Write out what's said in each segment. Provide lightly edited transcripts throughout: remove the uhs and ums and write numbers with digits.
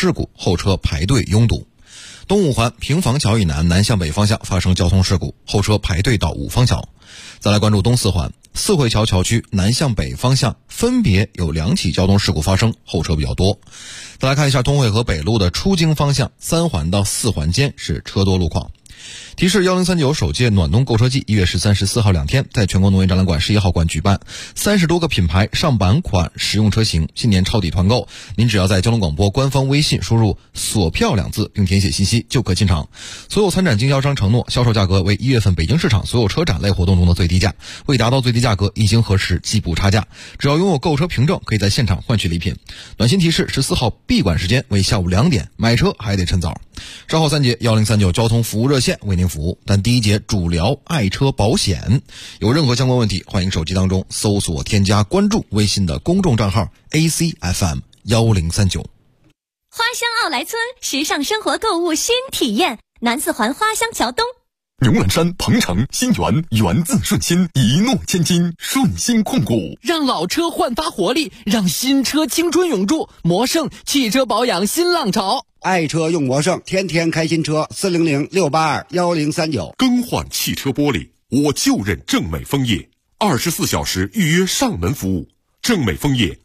事故，后车排队拥堵。东五环平房桥以南南向北方向发生交通事故，后车排队到五方桥。再来关注东四环四惠桥桥区南向北方向分别有2起交通事故发生，后车比较多。再来看一下通惠河北路的出京方向3环到4环间是车多路况。提示1039首届暖冬购车季1月13、14号2天在全国农业展览馆11号馆举办，30多个品牌上百款实用车型新年抄底团购，您只要在交通广播官方微信输入锁票2字并填写信息就可进场。所有参展经销商承诺销售价格为1月份北京市场所有车展类活动中的最低价，未达到最低价格一经核实即补差价，只要拥有购车凭证可以在现场换取礼品。暖心提示14号闭馆时间为下午2点，买车还得趁早。稍后3节1039交通服务热线为您服务，但第一节主聊爱车保险。有任何相关问题，欢迎手机当中搜索添加关注微信的公众账号 ACFM1039。 花乡奥莱村时尚生活购物新体验，南四环花乡桥东。 牛栏山、鹏程、新源，源自顺心，一诺千金，顺心控股。 让老车焕发活力，让新车青春永驻。魔盛汽车保养新浪潮， 爱车用魔盛，天天开新车。400-682-1039。 更换汽车玻璃，我就认正美枫叶，24小时预约上门服务。正美枫叶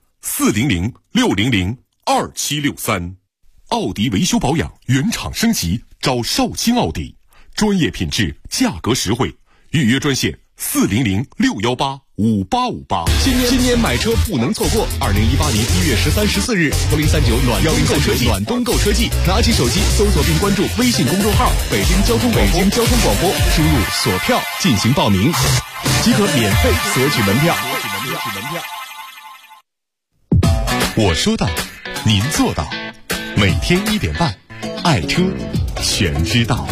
400-600-2763。奥迪维修保养原厂升级，找少卿奥迪。专业品质，价格实惠，预约专线400-618-5858。 新年买车不能错过！2018年1月13、14日，1039暖冬购车季，拿起手机搜索并关注微信公众号“北京交通广播”，输入锁票进行报名，即可免费索取门票。 我说到，您做到。每天1点半，爱车全知道。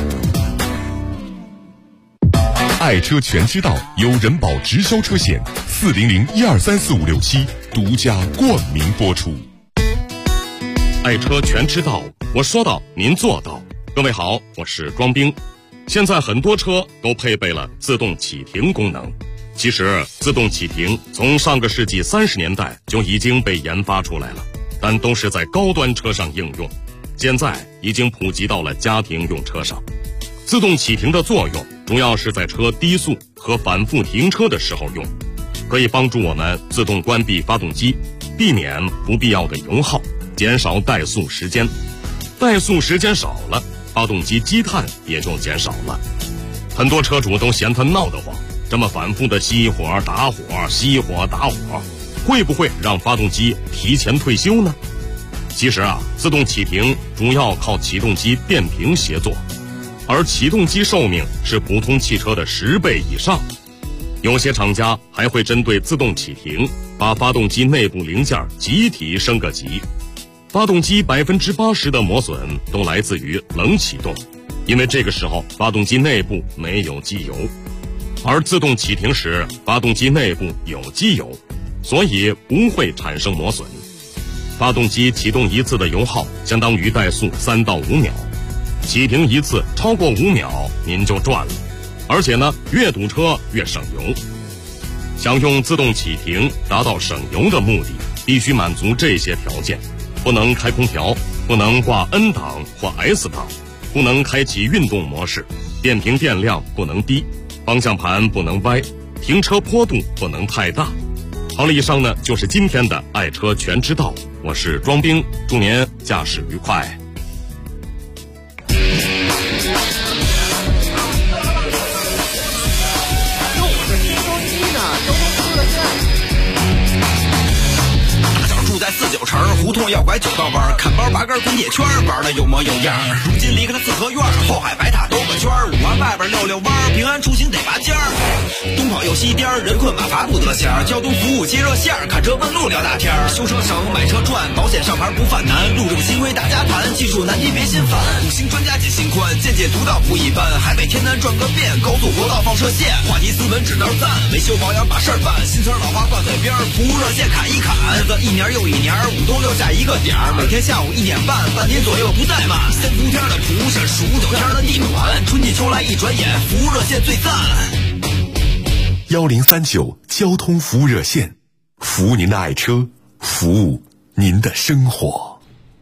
爱车全知道由人保直销车险400-1234567独家冠名播出。 爱车全知道，我说到您做到。各位好，我是庄兵。现在很多车都配备了自动启停功能。其实自动启停从上个世纪30年代就已经被研发出来了，但都是在高端车上应用，现在已经普及到了家庭用车上。自动启停的作用主要是在车低速和反复停车的时候用，可以帮助我们自动关闭发动机，避免不必要的油耗，减少怠速时间。怠速时间少了，发动机积碳也就减少了。很多车主都嫌它闹得慌，这么反复的熄火打火熄火打火，会不会让发动机提前退休呢？其实自动启停主要靠启动机变频协作，而启动机寿命是普通汽车的10倍以上。有些厂家还会针对自动启停，把发动机内部零件集体升个级。发动机80%的磨损都来自于冷启动，因为这个时候发动机内部没有机油，而自动启停时发动机内部有机油，所以不会产生磨损。发动机启动一次的油耗相当于怠速3到5秒，启停一次超过5秒您就赚了，而且呢越堵车越省油。想用自动启停达到省油的目的，必须满足这些条件：不能开空调，不能挂 N 档或 S 档，不能开启运动模式，变频电量不能低，方向盘不能歪，停车坡度不能太大。好了，以上呢就是今天的爱车全知道，我是庄兵，祝您驾驶愉快。 在49城胡同要拐9道弯，看包拔根滚铁圈，玩的有模有样。如今离开了四合院，后海白塔兜个圈，5环外边溜溜弯，平安出行得拔尖儿。东跑又西颠，人困马乏不得闲。交通服务接热线，看车问路聊大天。修车省，买车赚，保险上牌不犯难。路政新规大家谈，技术难题别心烦。5星专家解心宽，见解独到不一般。海北天南转个遍，高速国道放射线。话题斯文指道赞，维修保养把事儿办。新词老话挂嘴边，服务热线砍一砍。日子一年又一年，5都6下一个点儿，每天下午1点半，半天左右不怠慢。3伏天的厨师，数9天的地暖，春季秋来一转眼，服务热线最赞。 1039交通服务热线，服务您的爱车，服务您的生活。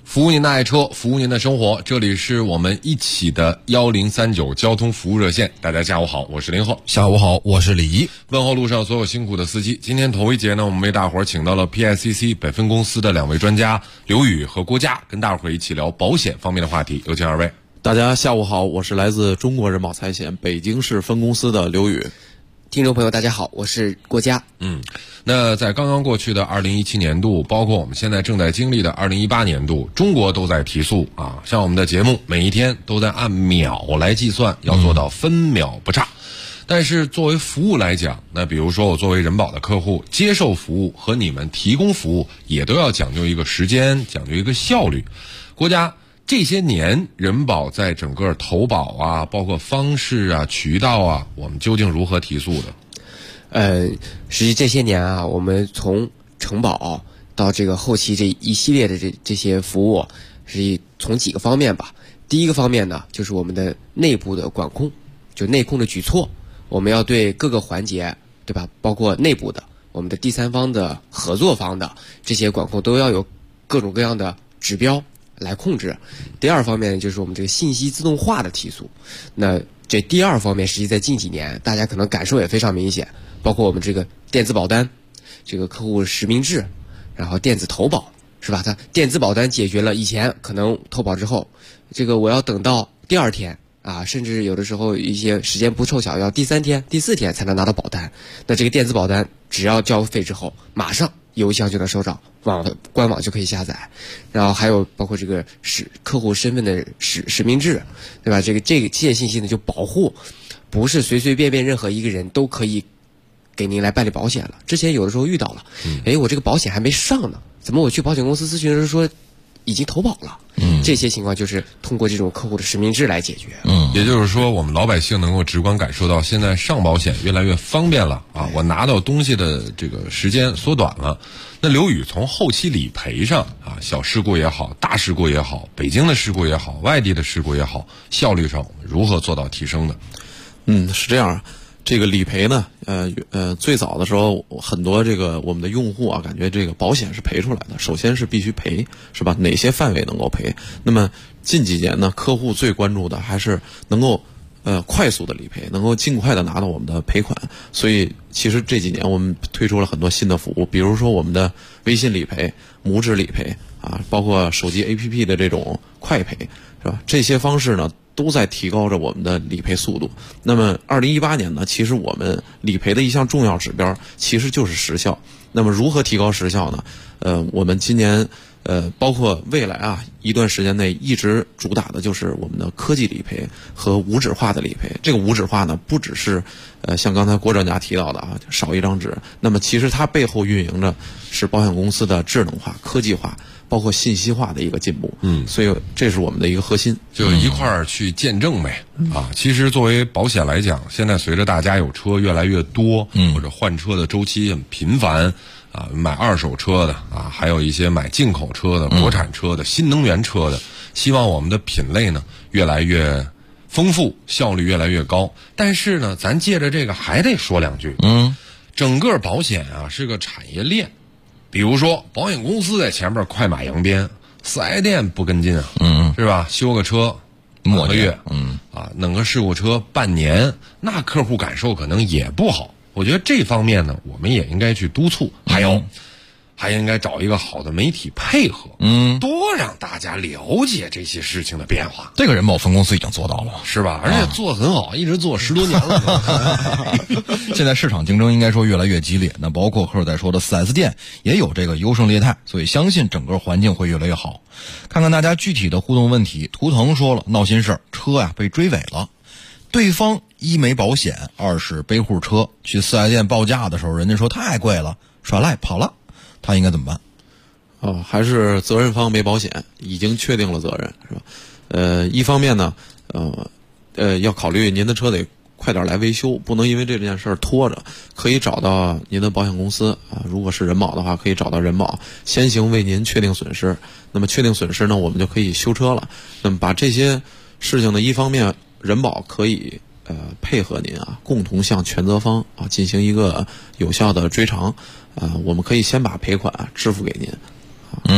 服务您的爱车，服务您的生活，这里是我们一起的1039交通服务热线。大家下午好，我是林浩。 下午好，我是李怡。 问候路上所有辛苦的司机。今天头一节呢，我们为大伙儿请到了 PICC 北分公司的2位专家刘宇和郭佳，跟大伙儿一起聊保险方面的话题。有请2位。 大家下午好，我是来自中国人保财险北京市分公司的刘宇。 听众朋友大家好，我是郭佳。 那在刚刚过去的2017年度，包括我们现在正在经历的2018年度，中国都在提速啊，像我们的节目每一天都在按秒来计算，要做到分秒不差。但是作为服务来讲，那比如说我作为人保的客户，接受服务和你们提供服务也都要讲究一个时间，讲究一个效率。国家这些年人保在整个投保啊，包括方式啊、渠道啊，我们究竟如何提速的？ 实际这些年啊，我们从承保到这个后期这一系列的这些服务，是从几个方面吧。第一个方面呢，就是我们的内部的管控，就内控的举措，我们要对各个环节，对吧？包括内部的、我们的第三方的、合作方的这些管控，都要有各种各样的指标来控制。第二方面就是我们这个信息自动化的提速。那这第二方面，实际在近几年大家可能感受也非常明显，包括我们这个电子保单，这个客户实名制，然后电子投保，是吧？它电子保单解决了以前可能投保之后，这个我要等到第2天啊，甚至有的时候一些时间不凑巧要第3天、第4天才能拿到保单。那这个电子保单只要交费之后，马上邮箱就能收到，官网就可以下载。然后还有包括这个客户身份的实名制，对吧？这些信息呢就保护，不是随随便便任何一个人都可以给您来办理保险了。之前有的时候遇到了，我这个保险还没上呢，怎么我去保险公司咨询的时候说已经投保了？这些情况就是通过这种客户的实名制来解决。 也就是说，我们老百姓能够直观感受到，现在上保险越来越方便了啊！我拿到东西的这个时间缩短了。那刘宇从后期理赔上啊，小事故也好，大事故也好，北京的事故也好，外地的事故也好，效率上我们如何做到提升的？ 是这样。这个理赔呢，最早的时候，很多这个我们的用户啊，感觉这个保险是赔出来的，首先是必须赔，是吧？哪些范围能够赔？那么近几年呢，客户最关注的还是能够快速的理赔，能够尽快的拿到我们的赔款。所以其实这几年我们推出了很多新的服务，比如说我们的微信理赔、拇指理赔啊，包括手机 APP 的这种快赔，是吧？这些方式呢，都在提高着我们的理赔速度。那么2018年呢，其实我们理赔的一项重要指标其实就是时效。那么如何提高时效呢？我们今年包括未来啊一段时间内一直主打的就是我们的科技理赔和无纸化的理赔。这个无纸化呢，不只是像刚才郭专家提到的啊，少一张纸。那么其实它背后运营着是保险公司的智能化、科技化，包括信息化的一个进步。所以这是我们的一个核心， 就一块儿去见证呗。其实作为保险来讲，现在随着大家有车越来越多，或者换车的周期很频繁啊，买2手车的啊，还有一些买进口车的、国产车的、新能源车的，希望我们的品类呢越来越丰富，效率越来越高。但是呢，咱借着这个还得说2句。整个保险啊是个产业链，比如说保险公司在前面快马扬鞭，4S店不跟进啊，是吧？修个车2个月，弄个事故车半年，那客户感受可能也不好。我觉得这方面呢，我们也应该去督促，还应该找一个好的媒体配合，多让大家了解这些事情的变化。 这个人保分公司已经做到了， 是吧？而且做得很好，一直做10多年了。 现在市场竞争应该说越来越激烈，那包括客户在说的 4S 店也有这个优胜劣汰，所以相信整个环境会越来越好。看看大家具体的互动问题。图腾说了，闹心事儿，车呀被追尾了，对方1没保险，2是背户车，去4S店报价的时候，人家说太贵了，耍赖跑了，他应该怎么办？ 还是责任方没保险，已经确定了责任，是吧？一方面呢，要考虑您的车得快点来维修，不能因为这件事儿拖着，可以找到您的保险公司啊，如果是人保的话，可以找到人保，先行为您确定损失。那么确定损失呢，我们就可以修车了。那么把这些事情呢，一方面人保可以配合您啊，共同向全责方啊进行一个有效的追偿啊，我们可以先把赔款支付给您。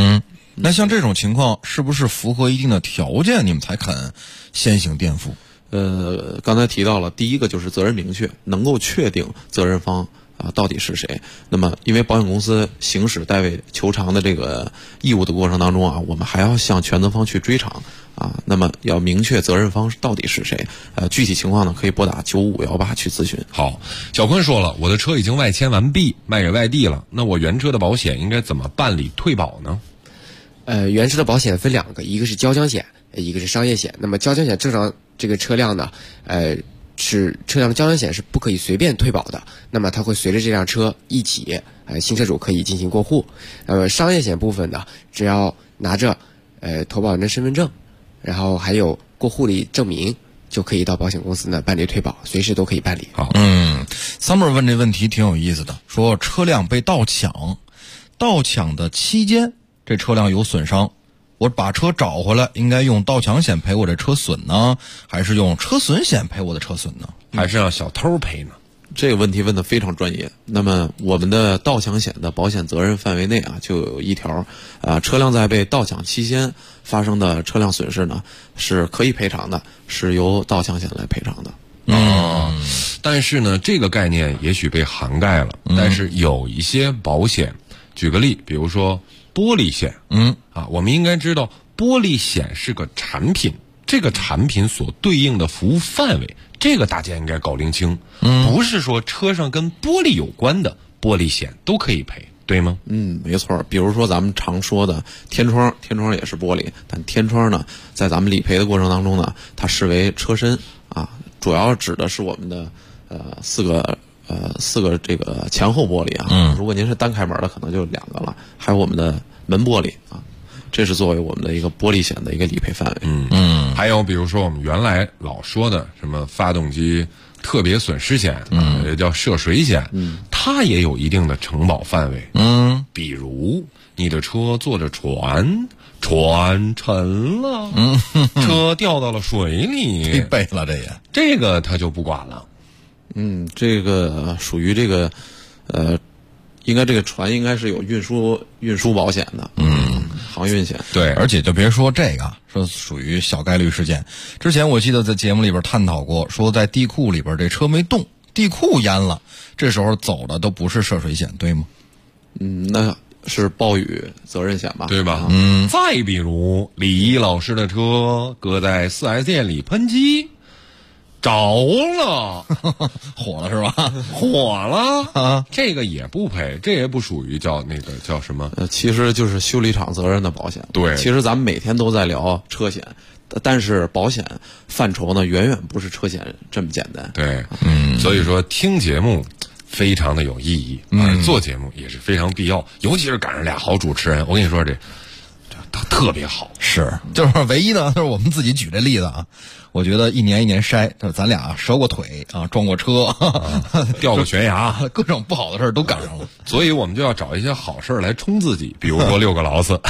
那像这种情况，是不是符合一定的条件，你们才肯先行垫付？ 刚才提到了，第一个就是责任明确，能够确定责任方到底是谁。那么，因为保险公司行使代位求偿的这个义务的过程当中啊，我们还要向全责方去追偿啊。那么要明确责任方到底是谁。具体情况呢，可以拨打9518去咨询。 好，小坤说了，我的车已经外迁完毕，卖给外地了，那我原车的保险应该怎么办理退保呢？ 原车的保险分两个，一个是交强险，一个是商业险。那么交强险正常这个车辆呢，是车辆的交强险是不可以随便退保的，那么它会随着这辆车一起，新车主可以进行过户。商业险部分呢，只要拿着投保人的身份证，然后还有过户的证明，就可以到保险公司呢办理退保，随时都可以办理。 好 ，Summer 问这问题挺有意思的，说车辆被盗抢的期间，这车辆有损伤，我把车找回来，应该用盗抢险赔我这车损呢，还是用车损险赔我的车损呢？ 还是让小偷赔呢？ 这个问题问得非常专业。那么我们的盗抢险的保险责任范围内啊，就有一条车辆在被盗抢期间发生的车辆损失呢，是可以赔偿的，是由盗抢险来赔偿的。 但是呢，这个概念也许被涵盖了，但是有一些保险，举个例，比如说玻璃险，我们应该知道玻璃险是个产品，这个产品所对应的服务范围，这个大家应该搞拎清，不是说车上跟玻璃有关的玻璃险都可以赔，对吗？ 没错。比如说咱们常说的天窗也是玻璃，但天窗呢，在咱们理赔的过程当中呢，它视为车身啊，主要指的是我们的四个这个前后玻璃啊。如果您是单开门的，可能就2个了，还有我们的门玻璃啊。这是作为我们的一个玻璃险的一个理赔范围。 还有比如说我们原来老说的什么发动机特别损失险，也叫涉水险，它也有一定的承保范围。比如你的车坐着船沉了，车掉到了水里， 背了这个他就不管了。 这个属于这个应该这个船应该是有运输保险的。航运险。 对，而且就别说这个，说属于小概率事件。之前我记得在节目里边探讨过，说在地库里边这车没动，地库淹了，这时候走的都不是涉水险，对吗？ 那是暴雨责任险吧， 对吧？再比如李一老师的车搁在 4S 店里喷漆着了， 火了是吧？ 火了啊！这个也不赔，这也不属于叫那个叫什么？ 其实就是修理厂责任的保险。 对， 其实咱们每天都在聊车险，但是保险范畴呢，远远不是车险这么简单。 对，所以说听节目非常的有意义，做节目也是非常必要，尤其是赶上俩好主持人，我跟你说这特别好。 是，就是唯一呢，就是我们自己举这例子啊。我觉得一年筛，咱俩折过腿啊，撞过车， 掉过悬崖， 各种不好的事儿都赶上了。 所以我们就要找一些好事儿来冲自己，比如说6个劳斯，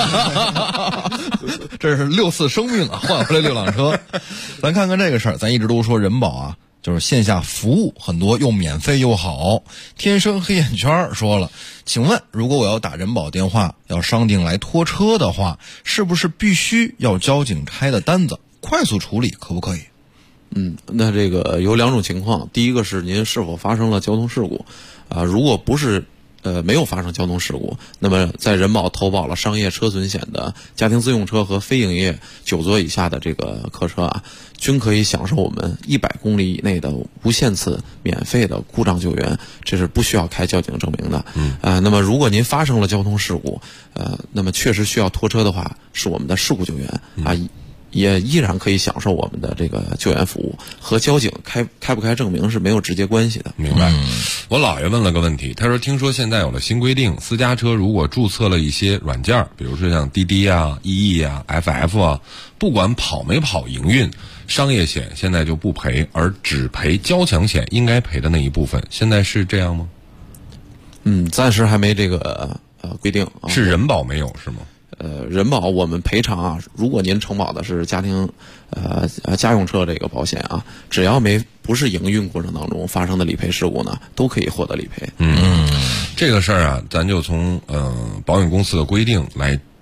这是6次生命啊，换回来6辆车。咱看看这个事儿，咱一直都说人保啊，就是线下服务很多又免费又好。天生黑眼圈说了，请问如果我要打人保电话要商定来拖车的话，是不是必须要交警开的单子？快速处理可不可以？ 那这个有2种情况，第一个是您是否发生了交通事故如果不是没有发生交通事故，那么在人保投保了商业车损险的家庭自用车和非营业9座以下的这个客车啊，均可以享受我们100公里以内的无限次免费的故障救援，这是不需要开交警证明的。那么如果您发生了交通事故，那么确实需要拖车的话，是我们的事故救援也依然可以享受我们的这个救援服务，和交警开不开证明是没有直接关系的。 明白。我姥爷问了个问题，他说听说现在有了新规定，私家车如果注册了一些软件，比如说像滴滴啊、EE 啊、FF 啊，不管跑没跑营运，商业险现在就不赔，而只赔交强险应该赔的那一部分，现在是这样吗？ 暂时还没这个规定是人保没有是吗？ 人保我们赔偿如果您承保的是家庭家用车这个保险只要不是营运过程当中发生的理赔事故呢，都可以获得理赔。 这个事儿咱就从保险公司的规定来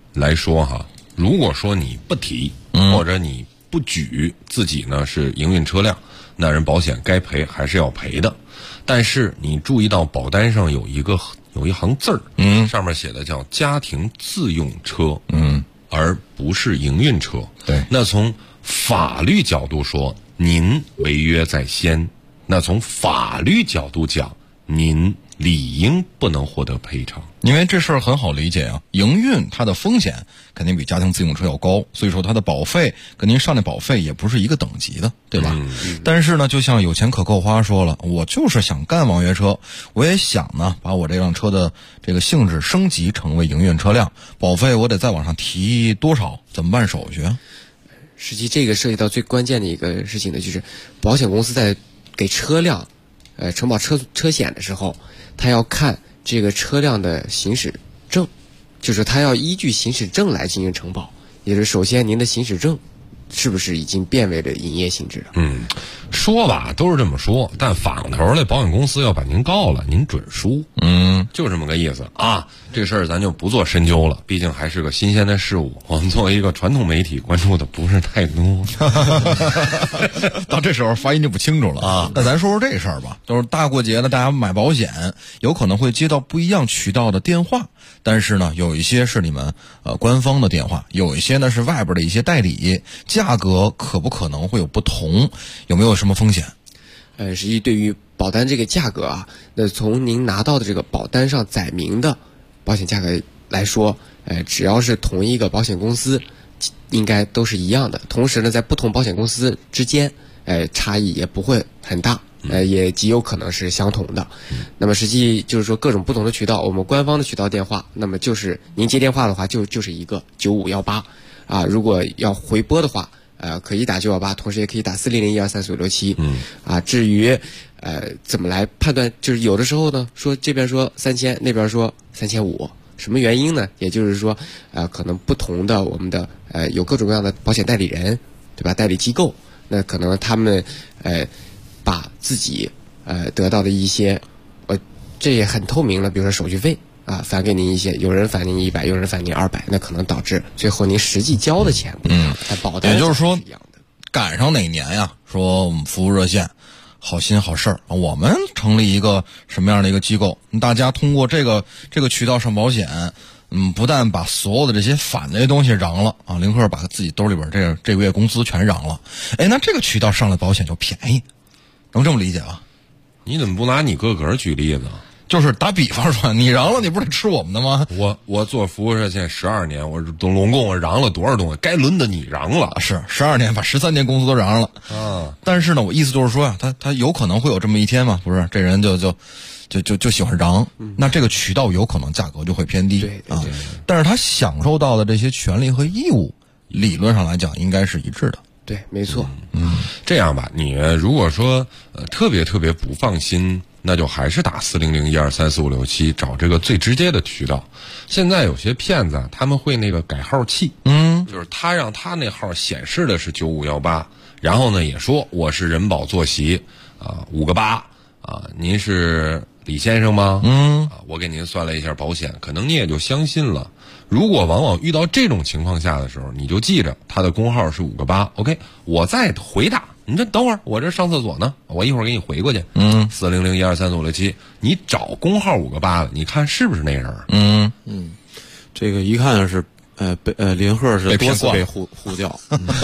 来说哈，如果说你不提，或者你不举自己呢是营运车辆，那人保险该赔还是要赔的。但是你注意到保单上有一行字儿，上面写的叫家庭自用车，而不是营运车。 对， 那从法律角度说，您违约在先，那从法律角度讲，您理应不能获得赔偿。 因为这事儿很好理解啊，营运它的风险肯定比家庭自用车要高，所以说它的保费跟您上的保费也不是一个等级的，对吧？但是呢，就像有钱可扣花说了，我就是想干网约车，我也想呢把我这辆车的这个性质升级成为营运车辆，保费我得再往上提多少？怎么办手续啊？ 实际这个涉及到最关键的一个事情呢，就是保险公司在给车辆承保车险的时候，他要看这个车辆的行驶证，就是他要依据行驶证来进行承保，也就是首先您的行驶证是不是已经变为了营业性质了？ 说吧都是这么说，但反过头来保险公司要把您告了，您准输。就这么个意思啊。这事儿咱就不做深究了，毕竟还是个新鲜的事物，我们作为一个传统媒体关注的不是太多。 到这时候发音就不清楚了啊。那咱说说这事儿吧，就是大过节的，大家买保险有可能会接到不一样渠道的电话，但是呢，有一些是你们官方的电话，有一些呢是外边的一些代理，价格可不可能会有不同？有没有什么风险？ 实际对于保单这个价格啊，那从您拿到的这个保单上载明的保险价格来说，只要是同一个保险公司，应该都是一样的。同时呢，在不同保险公司之间，差异也不会很大，也极有可能是相同的。那么实际就是说各种不同的渠道，我们官方的渠道电话，那么就是您接电话的话就是一个9518啊，如果要回拨的话。可以打918，同时也可以打400123457。至于怎么来判断，就是有的时候呢，说这边说3000，那边说3500，什么原因呢？也就是说，可能不同的我们的有各种各样的保险代理人，对吧？代理机构，那可能他们把自己得到的一些这也很透明了，比如说手续费。返给您一些，有人返您100，有人返您200，那可能导致最后您实际交的钱不一样。保单也就是说，赶上哪年呀？说我们服务热线，好心好事儿，我们成立一个什么样的一个机构？大家通过这个渠道上保险，不但把所有的这些反的东西嚷了啊，林克把自己兜里边这个月工资全嚷了，那这个渠道上的保险就便宜，能这么理解吧？ 你怎么不拿你个个举例子？ 就是打比方说，你嚷了，你不是得吃我们的吗？ 我做服务热线12年，我总共我嚷了多少东西？该轮的你嚷了， 是12年，把13年工资都嚷了啊！但是呢，我意思就是说呀，他有可能会有这么一天嘛，不是？这人就喜欢嚷，那这个渠道有可能价格就会偏低啊。但是他享受到的这些权利和义务，理论上来讲应该是一致的。 对，没错。 这样吧，你如果说特别不放心。那就还是打400123457找这个最直接的渠道。现在有些骗子他们会那个改号器，就是他让他那号显示的是9518，然后呢也说我是人保坐席5个8您是李先生吗？我给您算了一下保险，可能你也就相信了。如果往往遇到这种情况下的时候，你就记着他的工号是5个8 ，OK， 我再回答。你这等会儿，我这上厕所呢，我一会儿给你回过去。400123457，你找工号5个8的，你看是不是那人？ 这个一看是林鹤是多次被呼叫。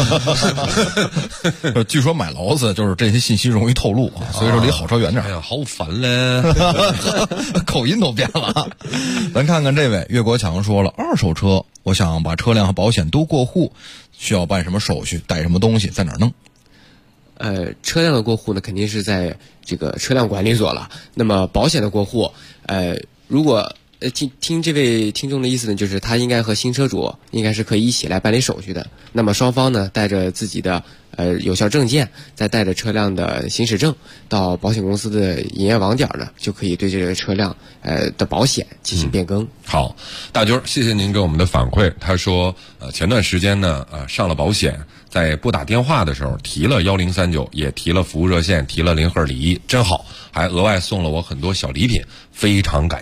据说买楼子就是这些信息容易透露，所以说离好车远点。 哎呀，好烦嘞， 口音都变了。咱看看这位岳国强说了，二手车我想把车辆和保险都过户，需要办什么手续，带什么东西，在哪儿弄？ 车辆的过户呢，肯定是在这个车辆管理所了。那么保险的过户，如果听这位听众的意思呢，就是他应该和新车主应该是可以一起来办理手续的。那么双方呢，带着自己的有效证件，再带着车辆的行驶证到保险公司的营业网点呢，就可以对这个车辆的保险进行变更。 好，大军，谢谢您给我们的反馈。他说前段时间呢上了保险，在拨打电话的时候提了1039，也提了服务热线，提了林鹤礼仪，真好，还额外送了我很多小礼品，非常感谢。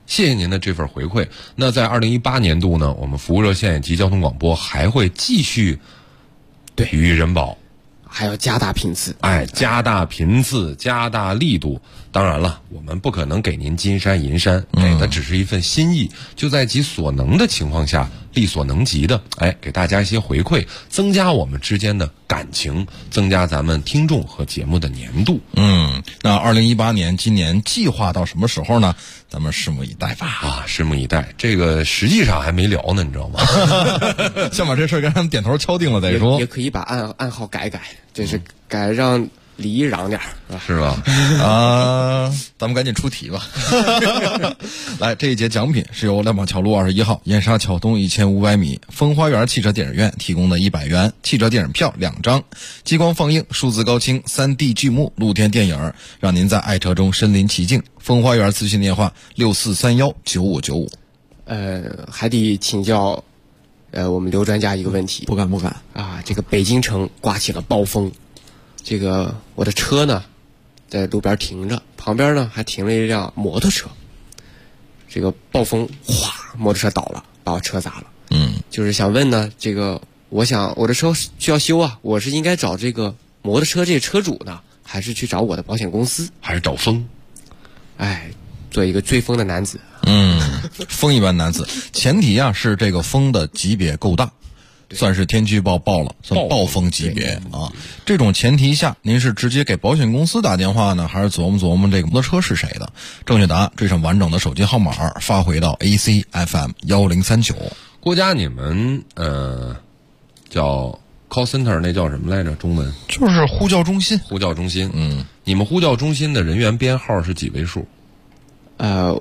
谢谢您的这份回馈。那在2018年度呢，我们服务热线以及交通广播还会继续予以人保， 还要加大频次。 加大频次，加大力度。当然了，我们不可能给您金山银山，给的只是一份心意，就在其所能的情况下，力所能及的，给大家一些回馈，增加我们之间的感情，增加咱们听众和节目的粘度。 那2018年今年计划到什么时候呢？咱们拭目以待吧。 拭目以待。这个实际上还没聊呢，你知道吗？ 先把这事儿跟他们点头敲定了再说。 也可以把暗号改，就是改让礼仪嚷点是吧？ 咱们赶紧出题吧。来，这一节奖品是由亮马桥路21号燕莎桥东1500米风花园汽车电影院提供的100元汽车电影票2张，激光放映、数字高清、3D 剧目露天电影，让您在爱车中身临其境。风花园咨询电话64319595。 还得请教我们刘专家一个问题。 不敢这个北京城刮起了暴风，这个我的车呢在路边停着，旁边呢还停了一辆摩托车，这个暴风哗，摩托车倒了，把我车砸了。就是想问呢，这个我想我的车需要修啊，我是应该找这个摩托车这个车主呢，还是去找我的保险公司， 还是找风？ 做一个追风的男子。 风一般男子，前提是这个风的级别够大，算是天气预报报了，算暴风级别啊。这种前提下，您是直接给保险公司打电话呢，还是琢磨这个摩托车是谁的？正确答案追上完整的手机号码，发回到 ACFM 1039。 郭嘉，你们叫 call center 那叫什么来着？中文就是呼叫中心。 呼叫中心，你们呼叫中心的人员编号是几位数 ？8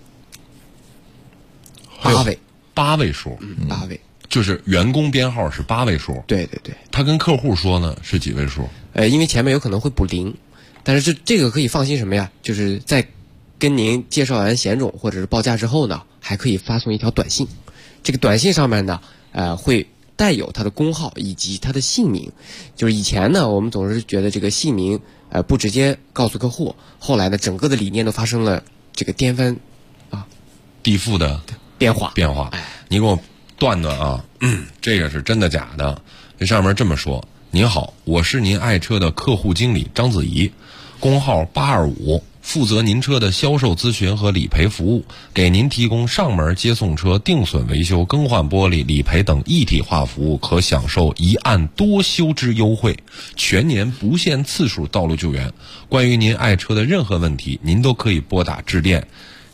位。 8位数 ，8位。 就是员工编号是8位数。 对。 他跟客户说呢是几位数？ 因为前面有可能会补0，但是这个可以放心什么呀？就是在跟您介绍完险种或者是报价之后呢，还可以发送一条短信。这个短信上面呢，会带有他的工号以及他的姓名。就是以前呢，我们总是觉得这个姓名不直接告诉客户，后来呢，整个的理念都发生了这个颠翻地覆的变化。你给我断啊！这个是真的假的？这上面这么说：您好，我是您爱车的客户经理张子怡，工号825，负责您车的销售咨询和理赔服务，给您提供上门接送车、定损维修、更换玻璃、理赔等一体化服务，可享受一案多修之优惠，全年不限次数道路救援。关于您爱车的任何问题，您都可以拨打致电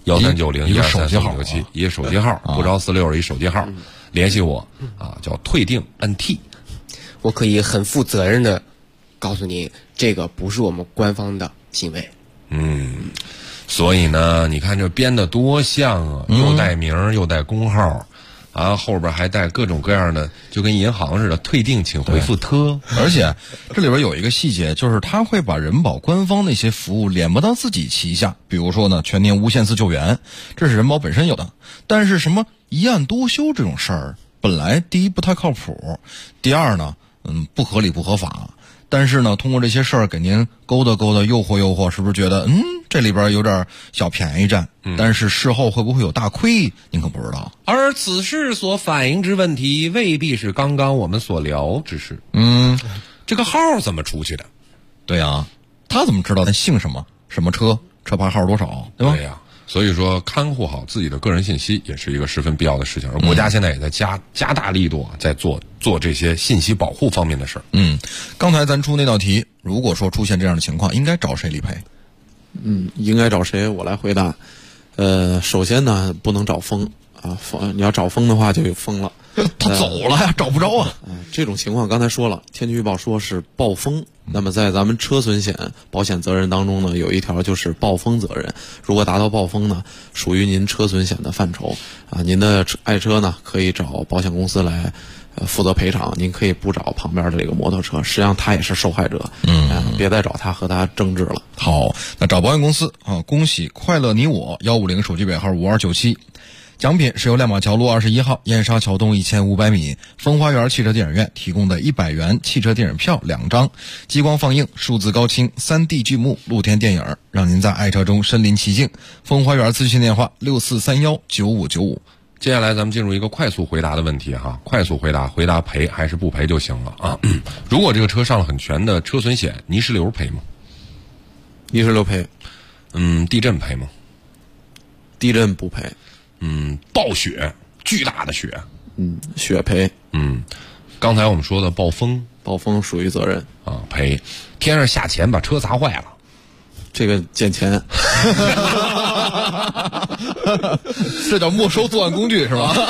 1390-123-467，一个手机号，不着46一手机号，联系我叫退订按 T。 我可以很负责任的告诉您，这个不是我们官方的行为。 所以呢，你看这编的多像啊，又带名又带工号后边还带各种各样的，就跟银行似的，退订请回复特。 而且这里边有一个细节，就是他会把人保官方那些服务敛不到自己旗下。比如说呢，全年无限次救援，这是人保本身有的。但是什么一案多修这种事儿，本来第一不太靠谱，第二呢，不合理不合法。但是呢，通过这些事儿给您勾搭勾搭、诱惑，是不是觉得这里边有点小便宜占？但是事后会不会有大亏，您可不知道。 而此事所反映之问题，未必是刚刚我们所聊之事。这个号怎么出去的？ 对呀，他怎么知道他姓什么、什么车、车牌号多少，对吧？ 对呀。所以说，看护好自己的个人信息也是一个十分必要的事情，而国家现在也在加大力度在做这些信息保护方面的事儿。 刚才咱出那道题，如果说出现这样的情况，应该找谁理赔？ 应该找谁？我来回答。首先呢，不能找风你要找风的话就有风了。 他走了呀，找不着啊。 这种情况刚才说了，天气预报说是暴风。那么在咱们车损险保险责任当中呢，有一条就是暴风责任。如果达到暴风呢，属于您车损险的范畴您的爱车呢可以找保险公司来负责赔偿，您可以不找旁边的这个摩托车，实际上他也是受害者。别再找他和他争执了。 好，那找保险公司恭喜快乐你我150手机尾号5297。 奖品是由亮马桥路21号燕莎桥东1500米风花园汽车电影院提供的100元汽车电影票2张，激光放映、数字高清、3D 剧目露天电影，让您在爱车中身临其境。风花园咨询电话64319595。 接下来咱们进入一个快速回答的问题哈，快速回答赔还是不赔就行了啊。如果这个车上了很全的车损险，泥石流赔吗？ 泥石流赔。 地震赔吗？ 地震不赔。 暴雪，巨大的雪， 雪赔。 刚才我们说的暴风属于责任啊，赔。天上下钱把车砸坏了， 这个减钱。 这叫没收作案工具是吧？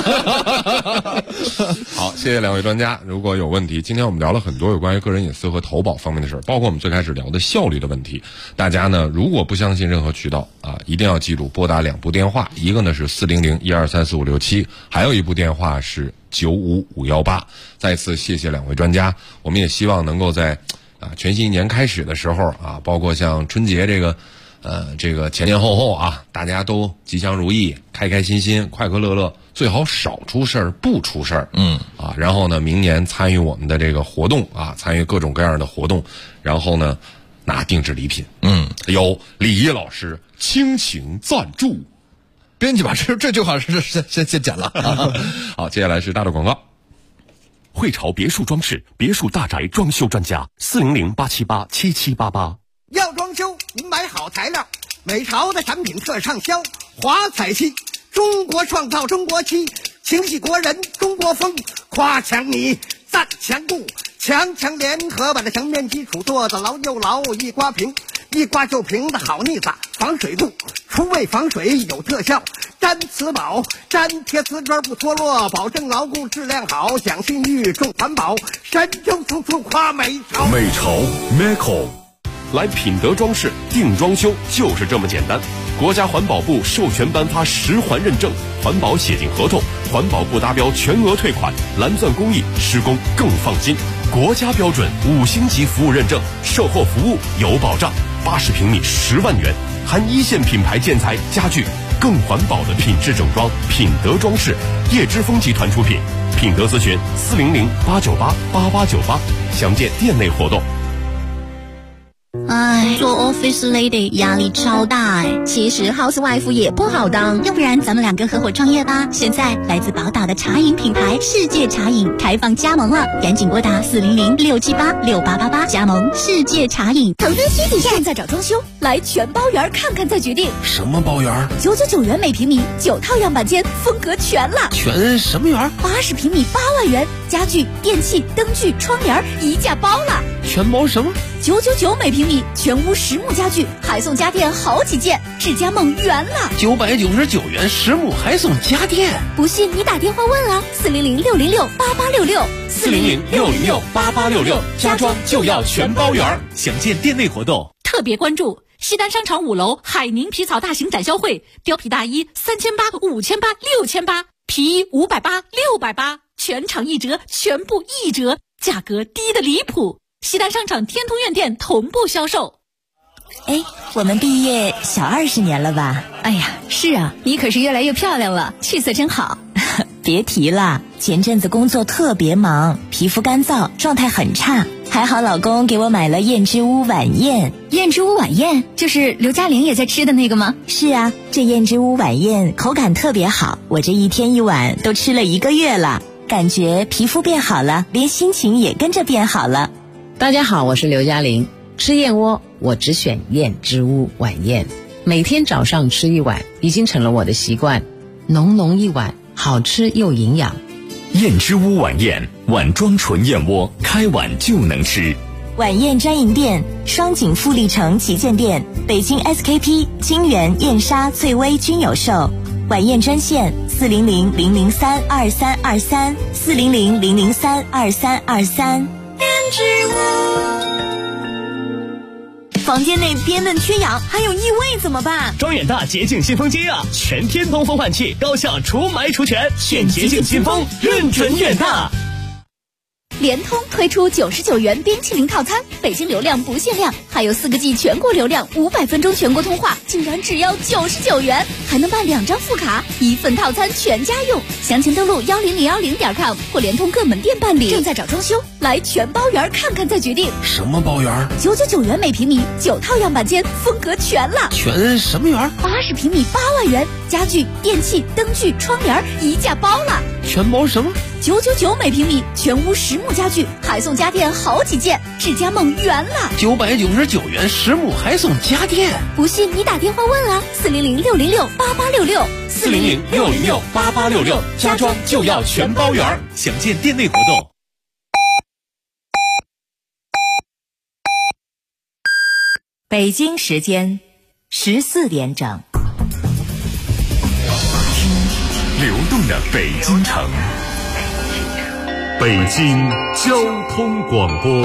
好，谢谢两位专家。如果有问题，今天我们聊了很多有关于个人隐私和投保方面的事儿，包括我们最开始聊的效率的问题。大家呢，如果不相信任何渠道啊，一定要记住拨打2部电话，一个呢是400-1234567，还有一部电话是95518。再次谢谢两位专家，我们也希望能够在全新一年开始的时候啊，包括像春节这个前前后后啊，大家都吉祥如意，开开心心，快快乐乐，最好少出事儿，不出事儿。然后呢，明年参与我们的这个活动啊，参与各种各样的活动，然后呢，拿定制礼品。由李毅老师倾情赞助。 编辑把这句话先剪了。 好，接下来是大的广告。 汇潮别墅装饰，别墅大宅装修专家，400-878-7788。 要装修，您买好材料，美潮的产品特畅销，华彩漆，中国创造中国漆，情系国人中国风，夸强你赞强固，强联合把这墙面基础做得牢又牢，一刮平，一刮就平的好腻子，防水度，除味防水有特效，粘瓷宝，粘贴瓷砖不脱落，保证牢固质量好，讲信誉重环保，神州处处夸美潮。 美潮 Meco。来品德装饰定装修就是这么简单，国家环保部授权颁发10环认证，环保写进合同，环保部达标全额退款，蓝钻工艺，施工更放心，国家标准5星级服务认证，售后服务有保障，80平米10万元，含1线品牌建材家具，更环保的品质整装，品德装饰，叶之峰集团出品，品德咨询400-898-8898，详见店内活动。 做 office lady 压力超大哎。 其实 housewife 也不好当， 要不然咱们2个合伙创业吧。现在来自宝岛的茶饮品牌世界茶饮开放加盟了，赶紧拨打400-678-6888加盟世界茶饮。 投资需谨慎， 现在找装修来全包园看看再决定。 什么包园 ？999元每平米，9套样板间，风格全了。 全什么园 ？80平米8万元，家具、电器、灯具、窗帘一价包了。 全包什么 ？999每平米，全屋实木家具，还送家电好几件，智家梦圆了。 999元实木还送家电， 不信你打电话问啊，400-606-8866 400-606-8866，家装就要全包圆。详见店内活动。 特别关注西单商场5楼海宁皮草大型展销会，貂皮大衣3800、5800、6800，皮衣580、680，全场1折，全部1折，价格低得离谱。西单商场天通苑店同步销售。 哎，我们毕业小20年了吧？ 哎呀，是啊，你可是越来越漂亮了，气色真好。 别提了，前阵子工作特别忙，皮肤干燥，状态很差。还好老公给我买了燕之屋晚宴。 燕之屋晚宴就是刘嘉玲也在吃的那个吗？ 是啊，这燕之屋晚宴口感特别好，我这1天1碗都吃了1个月了，感觉皮肤变好了，连心情也跟着变好了。 大家好，我是刘嘉玲。吃燕窝我只选燕之屋晚宴，每天早上吃1碗已经成了我的习惯，浓浓一碗，好吃又营养。 燕之屋晚宴，碗装纯燕窝，开碗就能吃。 晚宴专营店：双井富力城旗舰店、北京 SKP、金源、燕莎、翠微均有售。晚宴专线400-003-2323 400-003-2323。 房间内憋闷缺氧，还有异味怎么办？ 庄远大洁净新风机啊，全天通风换气，高效除霾除醛，选洁净新风，认准远大。 联通推出99元冰淇淋套餐，北京流量不限量，还有4个G 全国流量，500分钟全国通话，竟然只要99元，还能办2张副卡，1份套餐全家用。详情登录10010.com 或联通各门店办理。正在找装修，来全包园看看再决定。 什么包园 ？999元每平米，9套样板间，风格全了。 全什么园 ？80平米8万元，家具、电器、灯具、窗帘一价包了。 全包什么 ？999每平米，全屋实木家具，还送家电好几件，智家梦圆了。 999元实木还送家电， 不信你打电话问啊，400-606-8866，400-606-8866， 家装就要全包圆。详见店内活动。 北京时间14点整。 流动的北京城，北京交通广播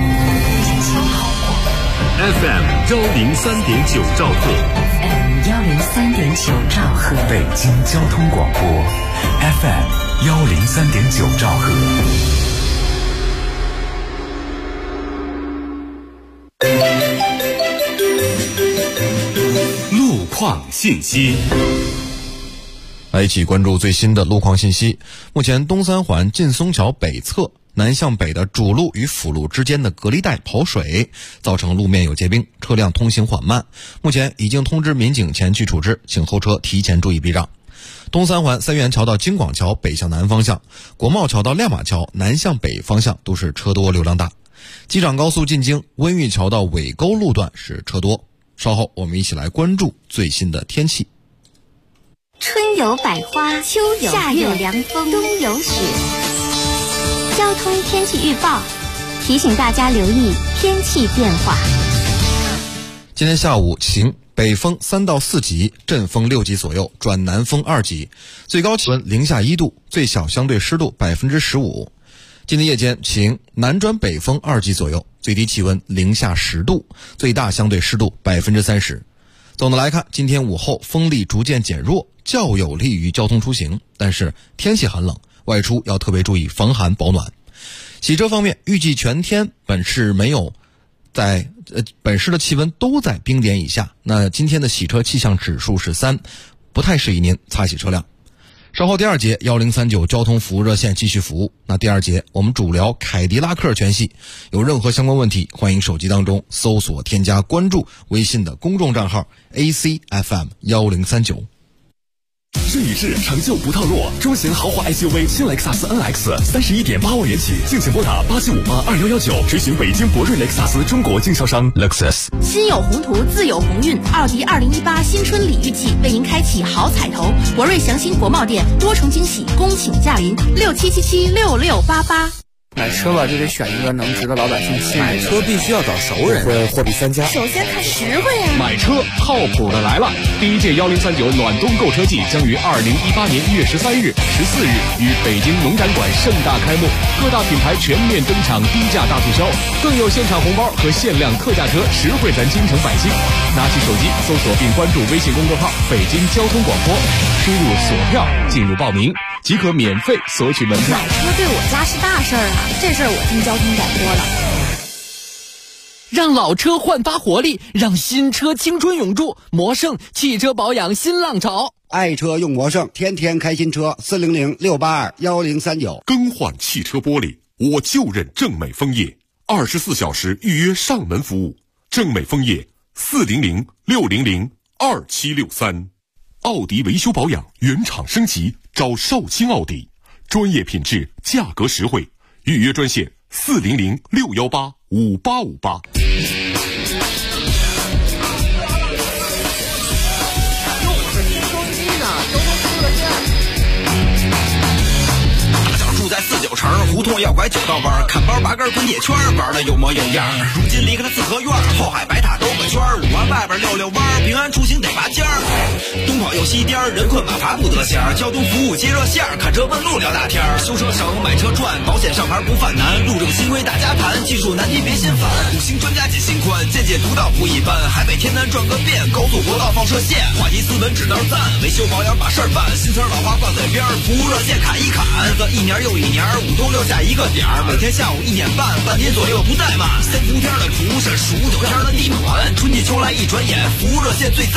FM 103.9兆赫 103.9兆赫， 北京交通广播 FM 103.9兆赫。路况信息。 来一起关注最新的路况信息。目前东三环劲松桥北侧南向北的主路与辅路之间的隔离带跑水，造成路面有结冰，车辆通行缓慢。目前已经通知民警前去处置，请后车提前注意避让。东三环三元桥到京广桥北向南方向，国贸桥到亮马桥南向北方向都是车多流量大。机场高速进京温榆桥到尾沟路段是车多。稍后我们一起来关注最新的天气。 春有百花，秋有夏有凉风，冬有雪。交通天气预报提醒大家留意天气变化。 今天下午晴，北风3到4级，阵风6级左右，转南风2级，最高气温零下1度，最小相对湿度15%。今天夜间晴，南转北风2级左右，最低气温零下10度，最大相对湿度30%。总的来看，今天午后风力逐渐减弱，较有利于交通出行，但是天气寒冷，外出要特别注意防寒保暖。洗车方面，预计全天本市的气温都在冰点以下，那今天的洗车气象指数是3，不太适宜您擦洗车辆。稍后第2节1039交通服务热线继续服务。那第2节我们主聊凯迪拉克全系，有任何相关问题，欢迎手机当中搜索添加关注微信的公众账号 ACFM1039。 试一试，成就不套路。中型豪华 SUV 新雷克萨斯 NX 31.8万元起，敬请拨打87582119，垂询北京博瑞雷克萨斯中国经销商 Lexus。 心有宏图，自有鸿运。奥迪2018新春礼遇季为您开启好彩头，博瑞祥兴国贸店多重惊喜，恭请驾临67776688。 买车吧，就得选一个能值得老百姓信任。 买车必须要找熟人，会货比三家。 首先看实惠呀。 买车靠谱的来了！第一届1039暖冬购车季将于2018年1月13日、14日于北京农展馆盛大开幕，各大品牌全面登场，低价大促销，更有现场红包和限量特价车，实惠咱京城百姓。拿起手机搜索并关注微信公众号“北京交通广播”，输入索票进入报名，即可免费索取门票。 买车对我家是大事儿啊，这事儿我听交通广播了。 让老车焕发活力，让新车青春永驻。魔胜汽车保养新浪潮， 爱车用魔胜，天天开新车，400-682-1039。 更换汽车玻璃，我就认正美枫叶，24小时预约上门服务。正美枫叶400-600-2763。奥迪维修保养原厂升级，找少卿奥迪，专业品质，价格实惠。预约专线400-618-5858。 住在49城，胡同要拐9道弯，看包拔根滚铁圈，玩的有模有样。如今离开了四合院，后海白塔都个个圈儿，5万外边溜溜弯儿，平安出行得拔尖儿。东跑又西颠儿，人困马乏不得闲儿，交通服务接热线儿，看车问路聊大天儿，修车省买车赚，保险上牌不犯难，路政新规大家谈，技术难题别心烦，5星专家解心宽，见解独到不一般，海北天南转个遍，高速国道放射线，话题斯文指道赞，维修保养把事儿办，新词老话挂嘴边，服务热线砍一砍，一年又一年，5通6下一个点儿，每天下午1点半，半天左右不怠慢，3伏天的厨是数9天的地暖，春季秋来一转眼，服务热线最赞。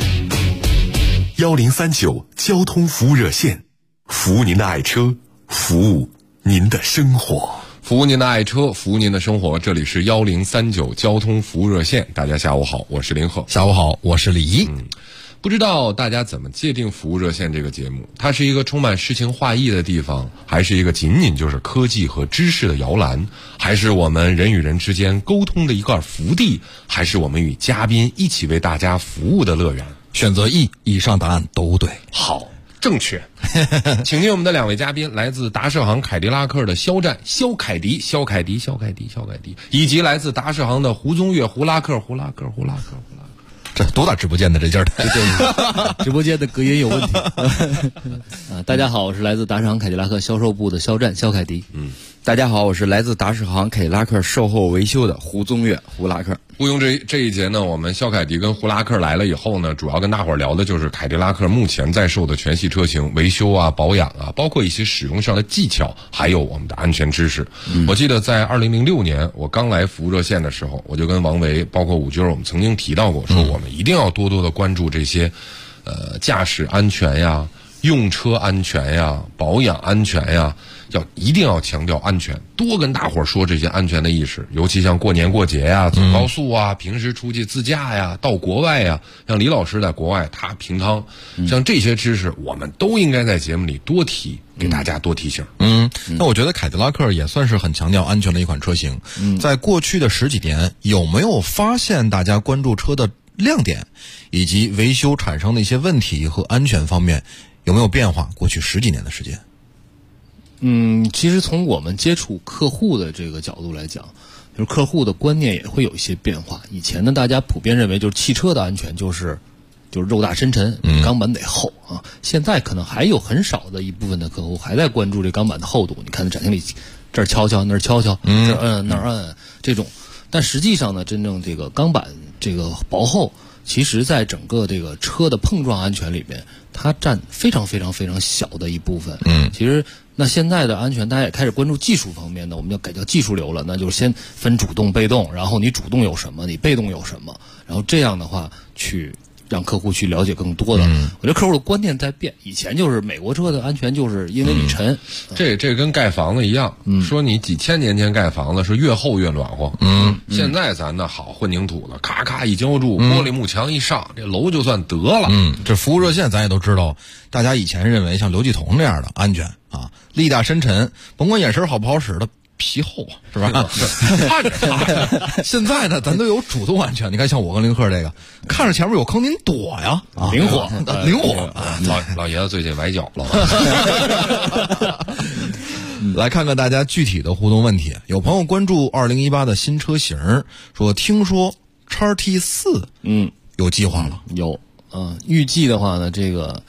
1039交通服务热线，服务您的爱车，服务您的生活。 服务您的爱车，服务您的生活。这里是1039交通服务热线。大家下午好，我是林鹤。 下午好，我是李一。 不知道大家怎么界定服务热线这个节目？它是一个充满诗情画意的地方，还是一个仅仅就是科技和知识的摇篮？还是我们人与人之间沟通的一块福地？还是我们与嘉宾一起为大家服务的乐园？ 选择 E， 以上答案都对。 好，正确。请进我们的2位嘉宾，来自达世行凯迪拉克的肖战、肖凯迪，以及来自达世行的胡宗岳、胡拉克。 这多大直播间的这劲儿的， 直播间的隔音有问题。大家好，我是来自达世行凯迪拉克销售部的肖战、肖凯迪。 大家好，我是来自达世行凯迪拉克售后维修的胡宗岳、胡拉克。 雇佣这一节呢，我们肖凯迪跟胡拉克来了以后呢，主要跟大伙儿聊的就是凯迪拉克目前在售的全系车型维修啊、保养啊，包括一些使用上的技巧，还有我们的安全知识。我记得在2006年我刚来服务热线的时候，我就跟王维包括武军我们曾经提到过，说我们一定要多多的关注这些驾驶安全呀、用车安全呀、保养安全呀，一定要强调安全，多跟大伙儿说这些安全的意识。尤其像过年过节呀、走高速啊、平时出去自驾呀、到国外呀，像李老师在国外他平汤，像这些知识我们都应该在节目里多提，给大家多提醒。 那我觉得凯迪拉克也算是很强调安全的一款车型。在过去的10几年，有没有发现大家关注车的亮点，以及维修产生的一些问题和安全方面有没有变化？过去10几年的时间。 其实从我们接触客户的这个角度来讲，就是客户的观念也会有一些变化。以前呢，大家普遍认为就是汽车的安全就是肉大深沉，钢板得厚啊。现在可能还有很少的一部分的客户还在关注这钢板的厚度。你看展厅里这儿敲敲那儿敲敲，这儿摁那儿摁这种。但实际上呢，真正这个钢板这个薄厚，其实在整个这个车的碰撞安全里边，它占非常非常非常小的一部分。其实那现在的安全，大家也开始关注技术方面的，我们要改叫技术流了，那就是先分主动、被动，然后你主动有什么，你被动有什么，然后这样的话去让客户去了解更多的。我觉得客户的观念在变，以前就是美国车的安全就是因为你沉， 这跟盖房子一样，说你几千年前盖房子是越厚越暖和，现在咱呢好混凝土了，咔咔一浇筑，玻璃幕墙一上，这楼就算得了。 这服务热线咱也都知道，大家以前认为像刘继彤这样的安全啊，力大深沉，甭管眼神好不好使的。皮厚是吧？现在呢，咱都有主动安全。你看，像我跟林鹤这个，看着前面有坑，您躲呀， 灵活。 老爷子最近崴脚了。 来看看大家具体的互动问题。有朋友关注2018的新车型，说听说 XT4，有计划了？ 有，预计的话呢，这个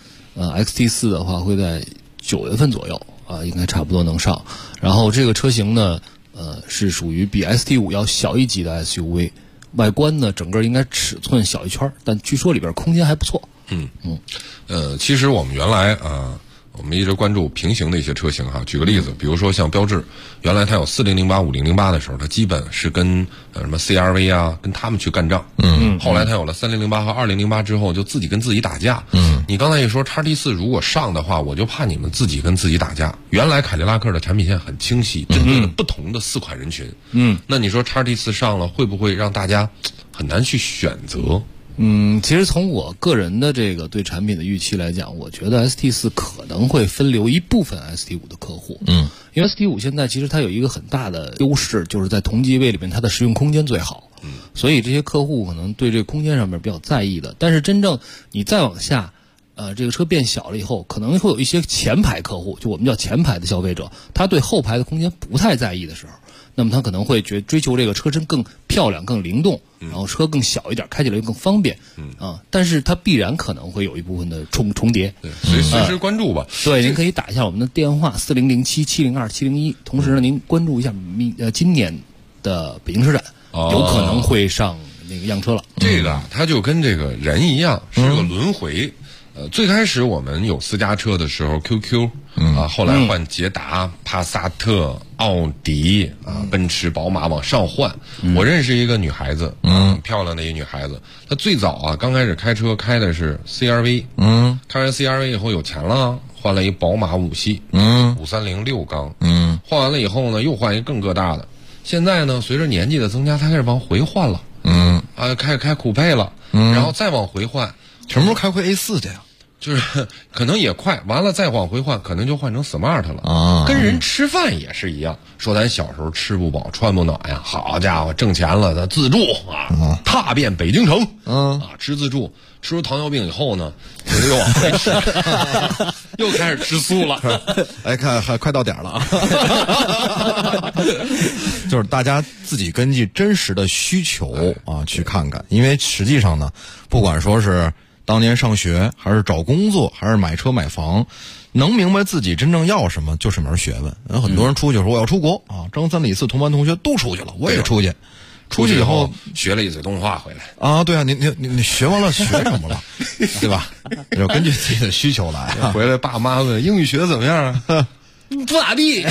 XT4 的话会在9月份左右。应该差不多能上。然后这个车型呢，是属于比 ST5 要小一级的 SUV， 外观呢整个应该尺寸小一圈，但据说里边空间还不错。 其实我们原来我们一直关注平行的一些车型哈。举个例子，比如说像标致，原来它有4008、5008的时候，它基本是跟什么 CRV 啊，跟他们去干仗。后来它有了3008和2008之后，就自己跟自己打架。你刚才一说 XT4 如果上的话，我就怕你们自己跟自己打架。原来凯迪拉克的产品线很清晰，针对了不同的4款人群。那你说 XT4 上了，会不会让大家很难去选择？ 其实从我个人的这个对产品的预期来讲，我觉得 ST4 可能会分流一部分 ST5 的客户。因为 ST5 现在其实它有一个很大的优势，就是在同级位里面它的实用空间最好。所以这些客户可能对这个空间上面比较在意的。但是真正你再往下，这个车变小了以后，可能会有一些前排客户，就我们叫前排的消费者，他对后排的空间不太在意的时候， 那么他可能会追求这个车身更漂亮、更灵动，然后车更小一点，开起来更方便。但是它必然可能会有一部分的重叠。 对，随时关注吧。 对，您可以打一下我们的电话4007-702-701，同时呢，您关注一下今年的北京车展，有可能会上那个样车了。 这个它就跟这个人一样，是个轮回。最开始我们有私家车的时候 ，QQ 后来换捷达、帕萨特、奥迪奔驰、宝马往上换。我认识一个女孩子，漂亮的一个女孩子，她最早刚开始开车开的是 CRV，开完 CRV 以后有钱了，换了一宝马5系，530 6缸，换完了以后呢，又换一个更个大的。现在呢，随着年纪的增加，她开始往回换了，开酷配了，然后再往回换。 什么时候开回 A4 去呀？ 就是可能也快，完了再往回换，可能就换成 Smart 了。跟人吃饭也是一样，说咱小时候吃不饱穿不暖呀，好家伙，挣钱了咱自助踏遍北京城吃自助，吃出糖尿病以后呢，又往回吃，又开始吃素了。 哎，看还快到点了就是大家自己根据真实的需求去看看，因为实际上呢，不管说是当年上学还是找工作还是买车买房，能明白自己真正要什么就是门学问。很多人出去说我要出国张三李四同班同学都出去了，我也出去。出去以后学了一嘴动画回来对啊，你学完了学什么了，对吧？要根据自己的需求来。 回来爸妈问英语学的怎么样不咋地。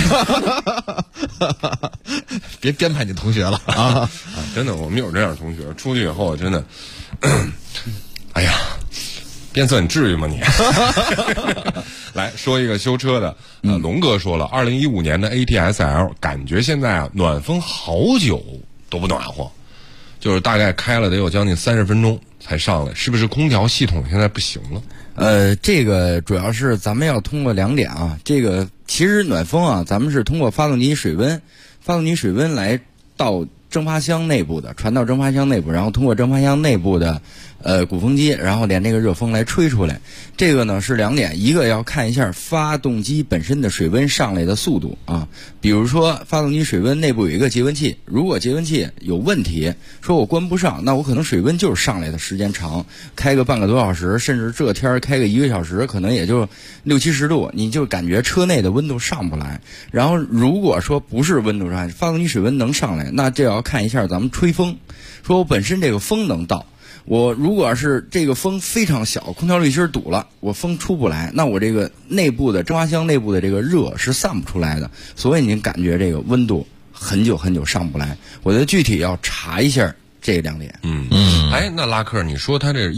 别编排你同学了真的，我们有这样的同学，出去以后真的，哎呀，变色你至于吗你？来说一个修车的，龙哥说了，2015年的 AT-SL 感觉现在暖风好久都不暖和，就是大概开了得有将近30分钟才上来，是不是空调系统现在不行了？ 这个主要是咱们要通过2点啊，这个其实暖风咱们是通过发动机水温来到蒸发箱内部的，传到蒸发箱内部，然后通过蒸发箱内部的鼓风机，然后连这个热风来吹出来。这个呢是2点，一个要看一下发动机本身的水温上来的速度比如说发动机水温内部有一个节温器，如果节温器有问题，说我关不上，那我可能水温就是上来的时间长，开个半个多小时，甚至这天开个1个小时，可能也就60-70度，你就感觉车内的温度上不来。然后如果说不是温度上，发动机水温能上来，那这要看一下咱们吹风，说我本身这个风能到，我如果是这个风非常小，空调滤芯堵了，我风出不来，那我这个内部的蒸发箱内部的这个热是散不出来的，所以您感觉这个温度很久很久上不来。我觉得具体要查一下这2点。 哎，那拉克，你说它这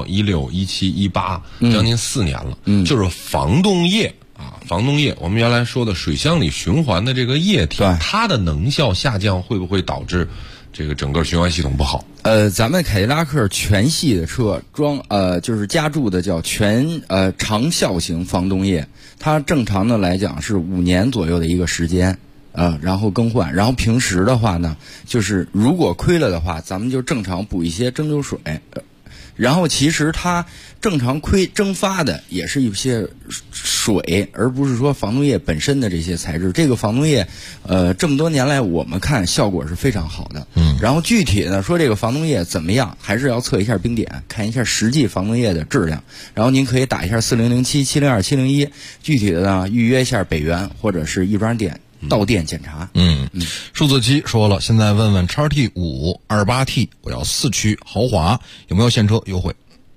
15、16、17、18，将近4年了，就是防冻液防冻液，我们原来说的水箱里循环的这个液体，它的能效下降会不会导致这个整个循环系统不好？ 咱们凯迪拉克全系的车装就是加注的叫全长效型防冻液，它正常的来讲是5年左右的一个时间。然后更换，然后平时的话呢，就是如果亏了的话，咱们就正常补一些蒸馏水。然后其实它正常蒸发的也是一些水，而不是说防冻液本身的这些材质。这个防冻液，这么多年来我们看效果是非常好的。然后具体呢说这个防冻液怎么样，还是要测一下冰点，看一下实际防冻液的质量。然后您可以打一下4007-702-701，具体的呢预约一下北源或者是易装店到店检查。 数字7说了，现在问问 XT5 28T， 我要4驱豪华，有没有现车优惠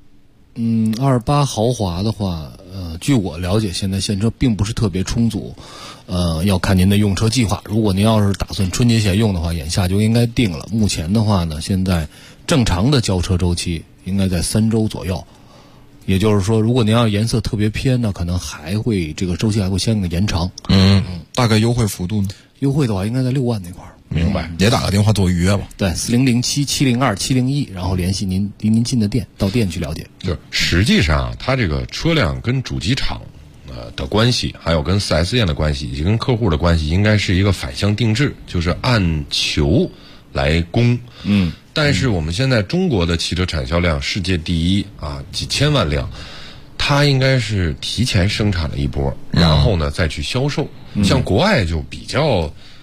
？28豪华的话，据我了解，现在现车并不是特别充足，要看您的用车计划。如果您要是打算春节前用的话，眼下就应该定了。目前的话呢，现在正常的交车周期应该在3周左右。也就是说，如果您要颜色特别偏呢，可能还会这个周期还会相应的延长。 大概优惠幅度呢？ 优惠的话，应该在6万那块儿。 明白，也打个电话做预约吧。 对，4007-702-701，然后联系您离您近的店，到店去了解。 就是实际上，它这个车辆跟主机厂的关系，还有跟4S 店的关系，以及跟客户的关系，应该是一个反向定制，就是按求来供。但是我们现在中国的汽车产销量世界第一几千万辆，它应该是提前生产了一波，然后呢再去销售。像国外就比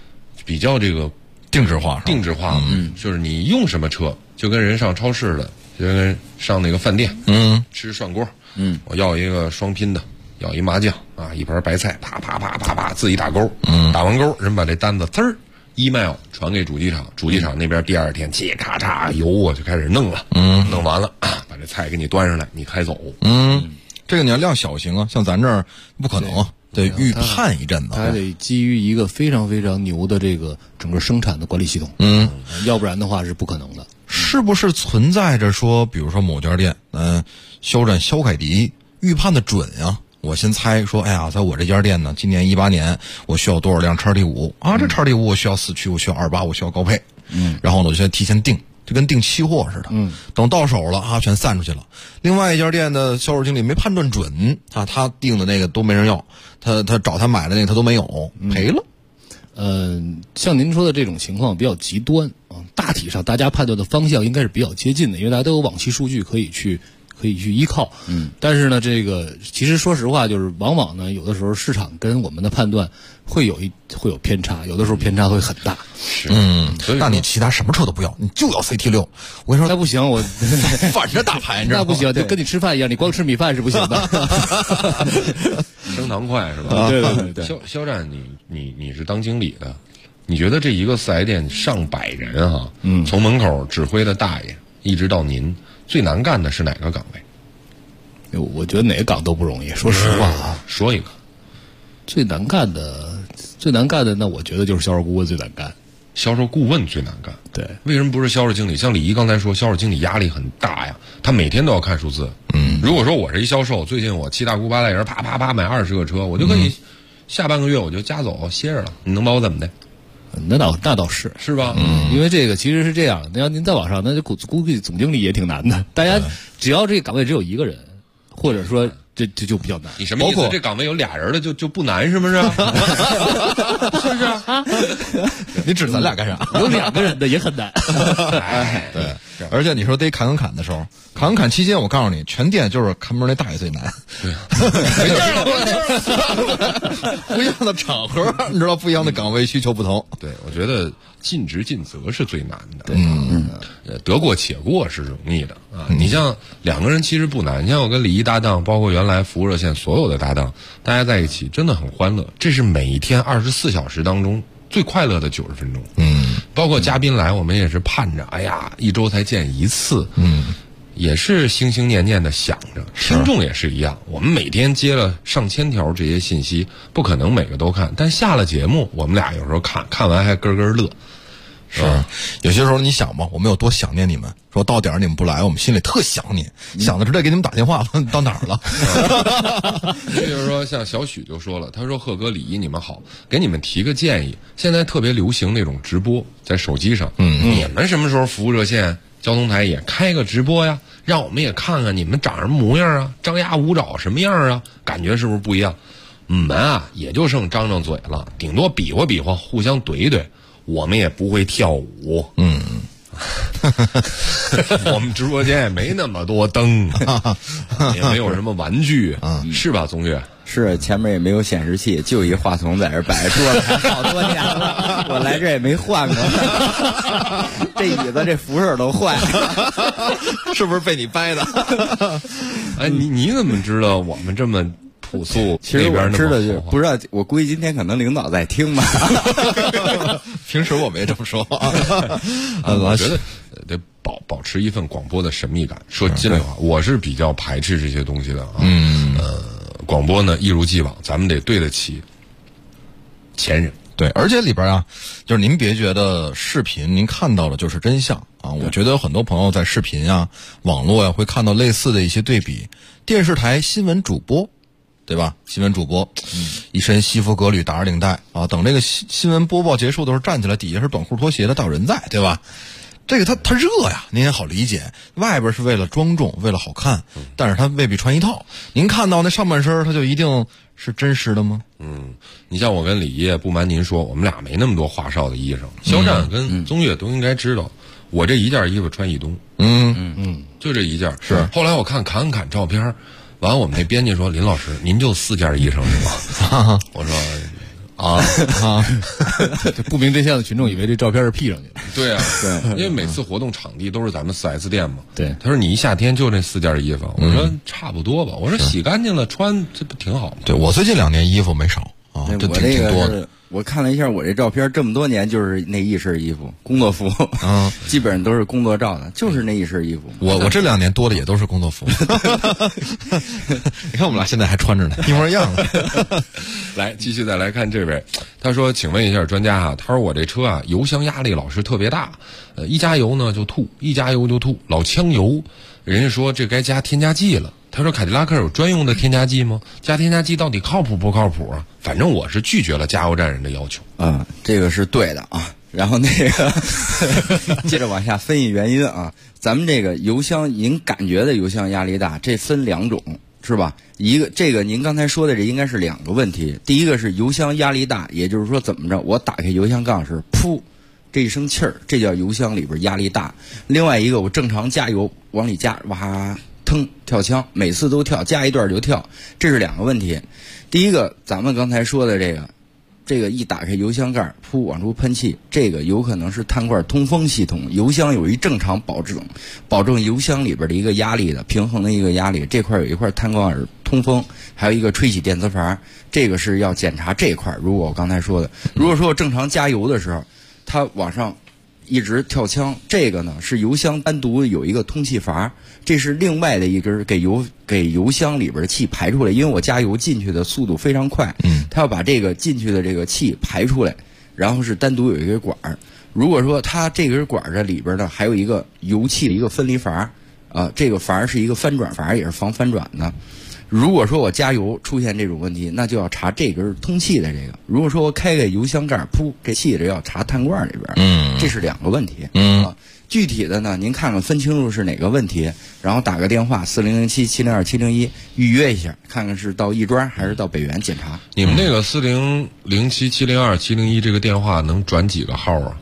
比较这个定制化， 就是你用什么车，就跟人上超市的，就跟上那个饭店，吃涮锅，我要一个双拼的，要一麻酱啊，一盘白菜，啪啪啪啪啪自己打勾，打完勾，人把这单子email 传给主机厂，主机厂那边第二天切咔嚓油啊就开始弄了，弄完了把这菜给你端上来，你开走， 这个你要量小型啊，像咱这儿不可能啊。得预判一阵子， 它得基于一个非常非常牛的这个整个生产的管理系统，要不然的话是不可能的。 是不是存在着说，比如说某家店，肖战肖凯迪预判的准呀？我先猜说，哎呀，在我这家店呢，今年18年我需要多少辆XT5啊？这XT5我需要4驱，我需要28，我需要高配，然后呢，我就先提前定。就跟订期货似的，等到手了啊，全散出去了。另外一家店的销售经理没判断准啊，他订的那个都没人要，他找他买的那个他都没有，赔了。 像您说的这种情况比较极端啊，大体上大家判断的方向应该是比较接近的，因为大家都有往期数据可以去依靠。但是呢，这个其实说实话，就是往往呢，有的时候市场跟我们的判断会有偏差，有的时候偏差会很大。 那你其他什么车都不要，你就要 CT6。我跟你说， 那不行，我反着打牌， 那不行，就跟你吃饭一样，你光吃米饭是不行的。 升堂快是吧？ 对。 肖战，你是当经理的，你觉得这一个4S店上百人哈，从门口指挥的大爷一直到您，最难干的是哪个岗位？ 我觉得哪个岗都不容易，说实话啊。 说一个最难干的，那我觉得就是销售顾问最难干。 销售顾问最难干， 对， 为什么不是销售经理？像李毅刚才说，销售经理压力很大呀，他每天都要看数字。如果说我是一销售，最近我7大姑8大姨啪啪啪买20个车，我就可以下半个月我就加走歇着了，你能把我怎么的？ 那倒是吧？ 因为这个其实是这样，那要您再往上，那就估计总经理也挺难的。大家只要这个岗位只有一个人，或者说这就比较难。 你什么意思？这岗位有俩人的就不难是不是？是不是？ 你指咱俩干啥？ 有2个人的也很难。 对，而且你说得砍的时候，砍期间，我告诉你，全店就是看门那大爷最难。 对， 不一样的场合，你知道，不一样的岗位需求不同。 对，我觉得尽职尽责是最难的。得过且过是容易的啊。你像2个人其实不难，你像我跟李毅搭档，包括原来服务热线所有的搭档，大家在一起真的很欢乐。这是每一天24小时当中最快乐的90分钟。包括嘉宾来，我们也是盼着，哎呀，1周才见1次。也是心心念念的想着，听众也是一样。我们每天接了上千条这些信息，不可能每个都看，但下了节目，我们俩有时候看完还咯咯乐。 是，有些时候你想吧，我们有多想念你们，说到点儿你们不来，我们心里特想你，想的直接给你们打电话，到哪儿了？ 就是说，像小许就说了，他说：“贺哥、李毅，你们好，给你们提个建议，现在特别流行那种直播，在手机上，你们什么时候服务热线、交通台也开个直播呀？让我们也看看你们长什么模样啊，张牙舞爪什么样啊？感觉是不是不一样？我们啊，也就剩张张嘴了，顶多比划比划，互相怼一怼。”我们也不会跳舞，我们直播间也没那么多灯，也没有什么玩具，是吧，宗岳？ 是，前面也没有显示器，就一话筒在这摆，说了好多年了，我来这也没换过，这椅子这扶手都坏了， 是不是被你掰的？ 哎，你怎么知道我们这么？朴素， 其实我知道，就不知道。我估计今天可能领导在听吧。 平时我没这么说。 我觉得得保持一份广播的神秘感。说心里话，我是比较排斥这些东西的啊。广播呢，一如既往，咱们得对得起前人。 对，而且里边啊，就是您别觉得视频您看到的就是真相啊。我觉得有很多朋友在视频啊、网络啊会看到类似的一些对比。电视台新闻主播。对吧？新闻主播，一身西服革履，打着领带啊，等这个新闻播报结束的时候站起来，底下是短裤拖鞋的，大有人在，对吧？这个他热呀，您也好理解。外边是为了庄重，为了好看，但是他未必穿一套。您看到那上半身，他就一定是真实的吗？ 你像我跟李烨，不瞒您说，我们俩没那么多花哨的衣裳。肖战跟宗岳都应该知道，我这一件衣服穿一冬，就这一件。 是。 后来我看砍照片。完，我们那编辑说：“林老师，您就4件衣裳是吗？”我说：“ 啊，这不明真相的群众以为这照片是 P 上去的。 对啊，对，因为每次活动场地都是咱们 4S 店嘛。 对， 他说你一夏天就这4件衣服，我说差不多吧，我说洗干净了穿，这不挺好吗？ 对，我最近2年衣服没少啊，这挺多的。 我看了一下我这照片，这么多年就是那一身衣服，工作服，基本上都是工作照的，就是那一身衣服。 我这2年多的也都是工作服。你看我们俩现在还穿着呢，一模一样。 来，继续再来看这位，他说：“请问一下专家啊，他说我这车啊油箱压力老是特别大，一加油呢就吐，一加油就吐，老呛油。人家说这该加添加剂了。”他说：“凯迪拉克有专用的添加剂吗？加添加剂到底靠谱不靠谱啊？反正我是拒绝了加油站人的要求。” 这个是对的啊。然后那个接着往下分析原因啊，咱们这个油箱，您感觉的油箱压力大，这分2种，是吧？一个这个您刚才说的这应该是2个问题。第一个是油箱压力大，也就是说怎么着，我打开油箱杠时，噗，这一声气儿，这叫油箱里边压力大。另外一个，我正常加油往里加，哇。腾跳枪，每次都跳，加一段就跳，这是2个问题。第一个，咱们刚才说的这个一打开油箱盖，噗往出喷气，这个有可能是碳罐通风系统。油箱有一正常保证油箱里边的一个压力的平衡的一个压力，这块有一块碳罐通风，还有一个吹起电磁阀，这个是要检查这块。如果我刚才说的，如果说我正常加油的时候，它往上一直跳枪，这个呢是油箱单独有一个通气阀，这是另外的一根给油箱里边的气排出来。因为我加油进去的速度非常快，它要把这个进去的这个气排出来，然后是单独有一个管儿。如果说它这根管儿的里边呢还有一个油气的一个分离阀，这个阀是一个翻转阀，也是防翻转的。如果说我加油出现这种问题，那就要查这根通气的这个。如果说我开个油箱盖，噗，这气着要查碳罐里边，这是2个问题。具体的呢，您看看分清楚是哪个问题，然后打个电话4007-702-701预约一下，看看是到亦庄还是到北园检查。 你们那个4007-702-701这个电话能转几个号啊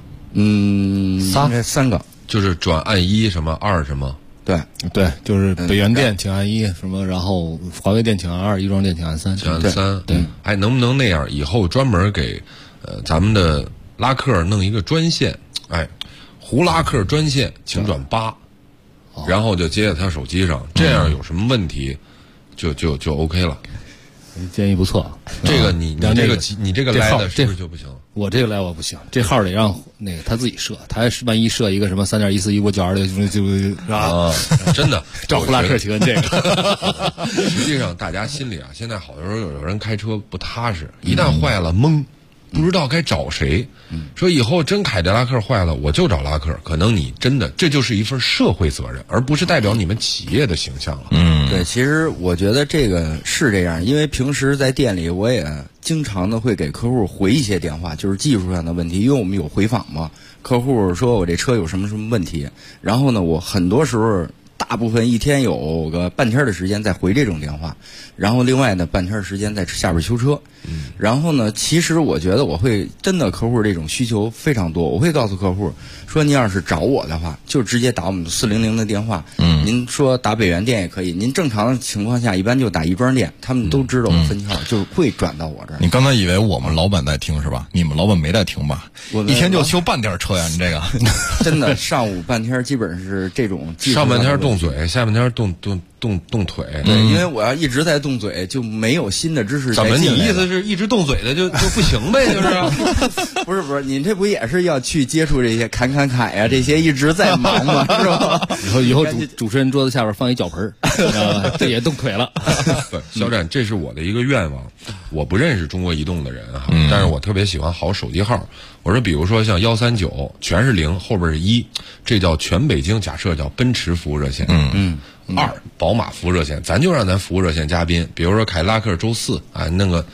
？3个， 就是转按1什么2什么。 对，就是北园店请按1什么，然后华为店请按2，亦庄店请按3。 请按3，对。哎，能不能那样？以后专门给咱们的拉客弄一个专线，哎，胡拉客专线，请转8，然后就接在他手机上，这样有什么问题就 OK 了。 建议不错， 这个你这个来的是不是就不行？ 我这个来我不行，这号得让那个他自己设，他万一设一个什么3.1415926就真的找胡拉克请问这个。 实际上大家心里啊，现在好多时候有人开车不踏实，一旦坏了懵，不知道该找谁。说以后真凯迪拉克坏了，我就找拉克。可能你真的这就是一份社会责任，而不是代表你们企业的形象了。 对，其实我觉得这个是这样，因为平时在店里我也经常的会给客户回一些电话，就是技术上的问题，因为我们有回访嘛。客户说我这车有什么问题，然后呢，我很多时候大部分一天有个半天的时间在回这种电话，然后另外呢半天时间在下边修车。然后呢，其实我觉得我会真的客户这种需求非常多，我会告诉客户说，您要是找我的话，就直接打我们400的电话。您说打北园店也可以，您正常的情况下一般就打亦庄店，他们都知道我分号，就会转到我这儿。 你刚才以为我们老板在听是吧？你们老板没在听吧？一天就修半天车呀，你这个真的上午半天基本上是这种上半天动嘴，下半天动腿。 对，因为我要一直在动嘴，就没有新的知识。 怎么？你意思是一直动嘴的就不行呗？就是不是，您这不也是要去接触这些砍呀，这些一直在忙嘛，是吧？ 以后主持人桌子下边放一脚盆这也动腿了。 不，肖战，这是我的一个愿望。我不认识中国移动的人哈，但是我特别喜欢好手机号。我说，比如说像139全是0，后边是1，这叫全北京，假设叫奔驰服务热线。2宝马服务热线，咱就让咱服务热线嘉宾，比如说凯迪拉克周4啊，那个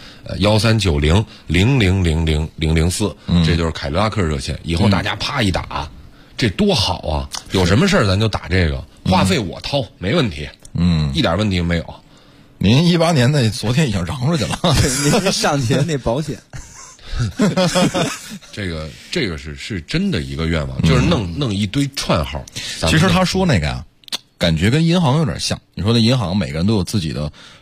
1390000004，这就是凯迪拉克热线。以后大家啪一打，这多好啊！有什么事儿咱就打这个，话费我掏，没问题。一点问题没有。 您18年的昨天已经嚷出去了， 您上前那保险。 这个是真的一个愿望，就是弄一堆串号。 其实他说那个呀，感觉跟银行有点像。你说的银行每个人都有自己的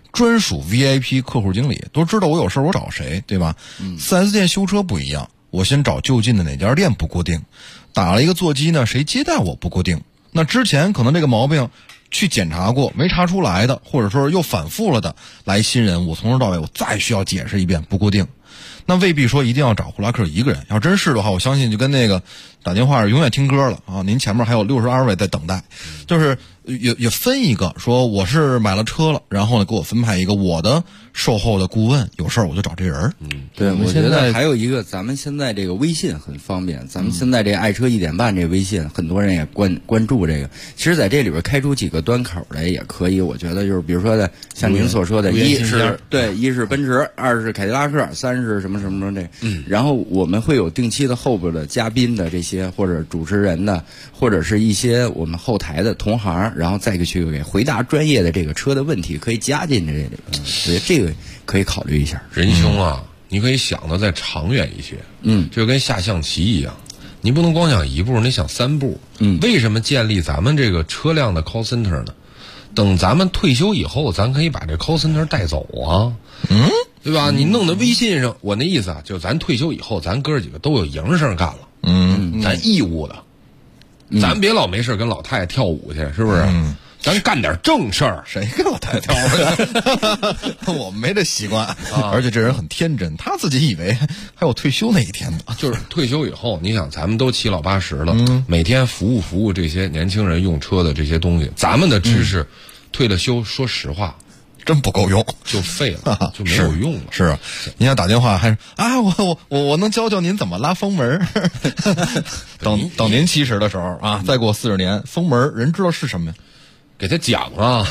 专属 VIP 客户经理，都知道我有事我找谁，对吧？4S 店修车不一样，我先找就近的哪家店不固定，打了一个座机呢，谁接待我不固定。那之前可能这个毛病去检查过没查出来的，或者说又反复了的，来新人我从头到尾我再需要解释一遍不固定。那未必说一定要找呼啦克一个人，要真是的话，我相信就跟那个打电话永远听歌了啊，您前面还有62位在等待，就是也分一个说我是买了车了，然后呢给我分派一个我的售后的顾问，有事儿我就找这人。 对，我觉得还有一个，咱们现在这个微信很方便，咱们现在这爱车1点半这微信，很多人也关注这个。其实在这里边开出几个端口来也可以，我觉得就是比如说的，像您所说的，一是奔驰，2是凯迪拉克，3是什么什么这，然后我们会有定期的后边的嘉宾的这些或者主持人的，或者是一些我们后台的同行，然后再去给回答专业的这个车的问题，可以加进这里。所以这个可以考虑一下。 仁兄啊，你可以想的再长远一些，就跟下象棋一样，你不能光想一步，你想3步。为什么建立咱们这个车辆的 call center 呢？等咱们退休以后，咱可以把这 call center 带走啊，对吧？你弄的微信上，我那意思啊，就咱退休以后，咱哥几个都有营生干了，咱义务的，咱别老没事跟老太太跳舞去，是不是？咱干点正事儿。 谁跟老太太跳舞？我们没这习惯，而且这人很天真，他自己以为还有退休那一天呢。 就是退休以后，你想咱们都7老80了，每天服务这些年轻人用车的这些东西，咱们的知识退了休，说实话真不够用， 就废了，就没有用了。 是啊，您要打电话还是啊，我能教教您怎么拉风门。等您70的时候啊，再过40年，风门人知道是什么呀？ 给他讲啊！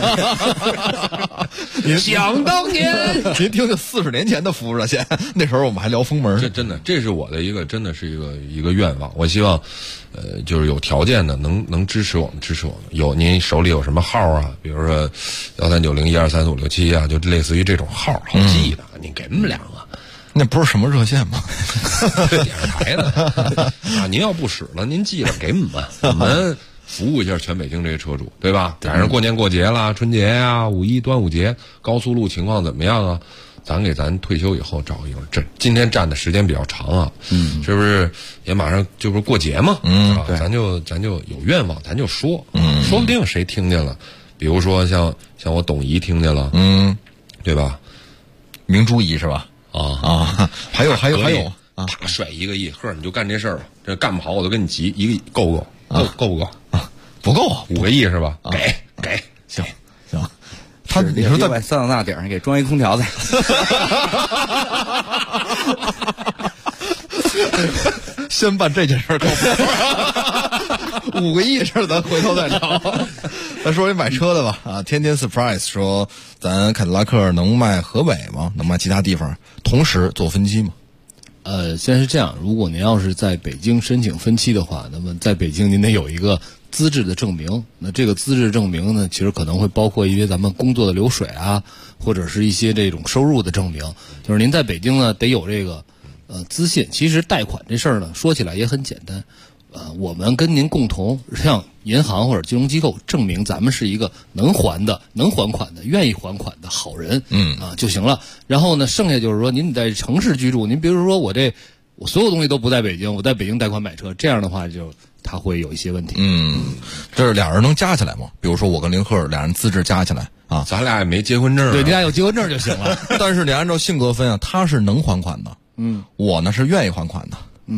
想当年， 您听听40年前的服务热线，那时候我们还聊风门。 这真的，这是我的真的是一个愿望。我希望，就是有条件的能支持我们，有您手里有什么号啊？比如说1390123567啊，就类似于这种号，好记的，你给我们2个。 那不是什么热线吗？ 电视台的啊，您要不使了，您记着给我们服务一下全北京这些车主，对吧？赶上过年过节啦，春节呀、5一、端午节，高速路情况怎么样啊？咱退休以后找一个，今天站的时间比较长啊，是不是也马上就是过节嘛？对，咱就有愿望，咱就说，说不定谁听见了，比如说像我董姨听见了，对吧？ 明珠姨是吧？还有， 啪甩1个亿，呵，你就干这事儿吧，这干不好我就跟你急1个亿，够不够？够不够？ 不够啊 ，5个亿是吧？给， 行。 你说在三大顶上给装一空调去。 先办这件事够不？5个亿事咱回头再聊。咱说一买车的吧，天天 surprise 说咱凯迪拉克能卖河北吗？能卖其他地方？同时做分期吗？ 现在是这样，如果您要是在北京申请分期的话，那么在北京您得有一个资质的证明。那这个资质证明呢，其实可能会包括一些咱们工作的流水啊，或者是一些这种收入的证明。就是您在北京呢得有这个资信。其实贷款这事儿呢，说起来也很简单。我们跟您共同向银行或者金融机构证明咱们是一个能还款的、愿意还款的好人，就行了。然后呢，剩下就是说您在城市居住，您比如说我所有东西都不在北京，我在北京贷款买车，这样的话就它会有一些问题。 这是俩人能加起来吗？比如说我跟林鹤俩人资质加起来啊， 咱俩也没结婚证， 对，你俩有结婚证就行了。 但是你按照性格分啊，他是能还款的，我呢是愿意还款的，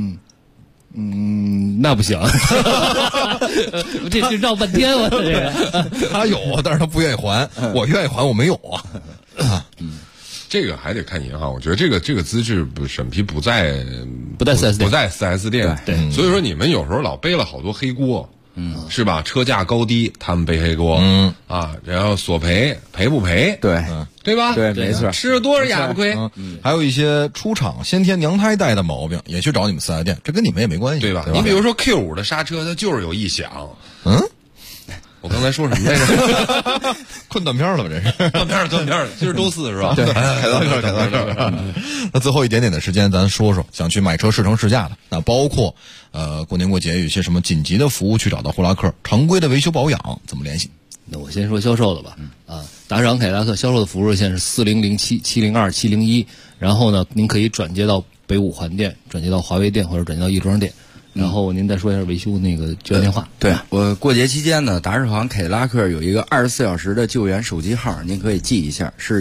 那不行，这绕半天我这个。 他有，但是他不愿意还，我愿意还，我没有啊。 这个还得看银行，我觉得这个资质审批不在 4S 店， 对， 所以说你们有时候老背了好多黑锅，是吧？车价高低他们背黑锅，然后索赔不赔，对吧？ 对，没错， 吃了多少哑巴亏。 还有一些出厂先天娘胎带的毛病，也去找你们4S店，这跟你们也没关系， 对吧？你比如说 Q5 的刹车，它就是有异响，我刚才说什么来着？ 困断片了吧？这是断片，今儿周4是吧？ 对，凯迪拉克。那最后一点点的时间，咱说说想去买车试乘试驾的，那包括过年过节有些什么紧急的服务去找到呼啦克，常规的维修保养怎么联系？ 那我先说销售的吧。打赏凯迪拉克销售的服务热线是4007-702-701，然后呢，您可以转接到北五环店，转接到华为店或者转接到亦庄店。然后您再说一下维修那个救援电话。 对，我过节期间呢，达世行凯迪拉克有一个24小时的救援手机号，您可以记一下，是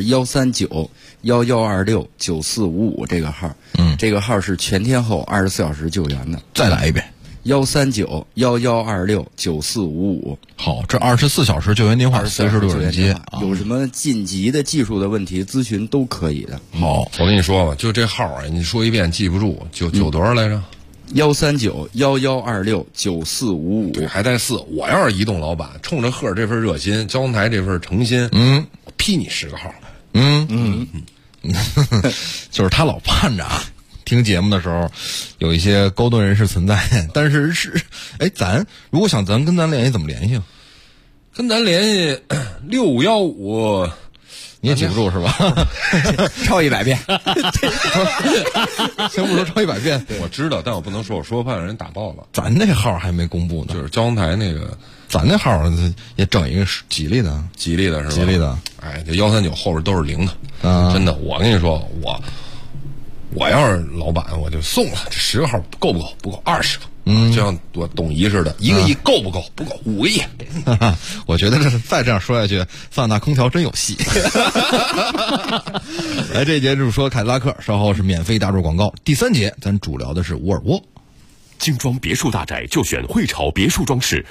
139-1126-9455这个号。这个号是全天候24小时救援的。 再来一遍。 139-1126-9455。 好，这24小时救援电话随时都有人接， 有什么紧急的技术的问题咨询都可以的。 好，我跟你说吧，就这号啊，你说一遍记不住，就多少来着 ？139-1126-9455， 还带4。我要是移动老板，冲着贺这份热心，交通台这份诚心，我批你10个号。 就是他老盼着听节目的时候有一些高端人士存在，但是如果想跟咱联系怎么联系？ 跟咱联系6515， 你也记不住是吧？ 超100遍， 先不说超100遍， 我知道，但我不能说，我说怕让人打爆了。 咱那号还没公布呢， 就是交通台那个， 咱那号也整一个吉利的是吧？ 吉利的，哎，这139后边都是0的，真的，我跟你说，我要是老板，我就送了这10个号，够不够？不够20个。就像我董仪似的，1个亿够不够？不够，5个亿。 我觉得再这样说下去，萨纳空调真有戏。来，这节就是说凯迪拉克，稍后是免费大众广告。第3节咱主聊的是沃尔沃。 精装别墅大宅就选汇潮别墅装饰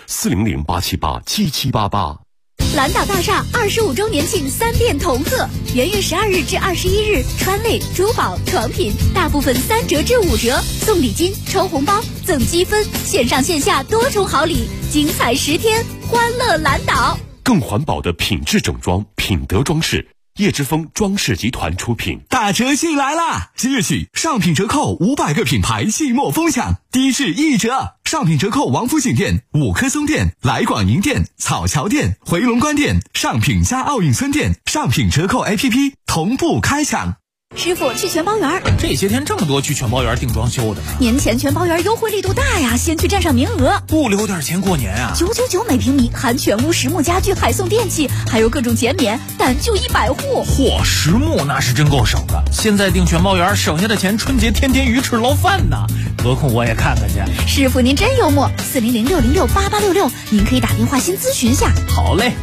，400-878-7788。 蓝岛大厦25周年庆3店同贺，元月12日至21日，川类、珠宝、床品大部分3折至5折，送礼金、抽红包、赠积分，线上线下多重好礼，精彩10天，欢乐蓝岛。 更环保的品质整装，品德装饰，叶之峰装饰集团出品。 大车信来啦！即日起上品折扣500个品牌系末风享，低至1折。上品折扣王府井店、五棵松店、来广营店、草桥店、回龙观店、上品加奥运村店，上品折扣 APP 同步开抢。 师傅，去全包园。 这些天这么多去全包园订装修的呢。 年前全包园优惠力度大呀，先去占上名额。 不留点钱过年啊 ？999每平米，含全屋实木家具，还送电器，还有各种减免，但就100户。 嚯，实木那是真够省的。现在订全包园省下的钱，春节天天鱼翅捞饭呢。何况我也看看去。 师傅您真幽默，400-606-8866，您可以打电话先咨询下。 好嘞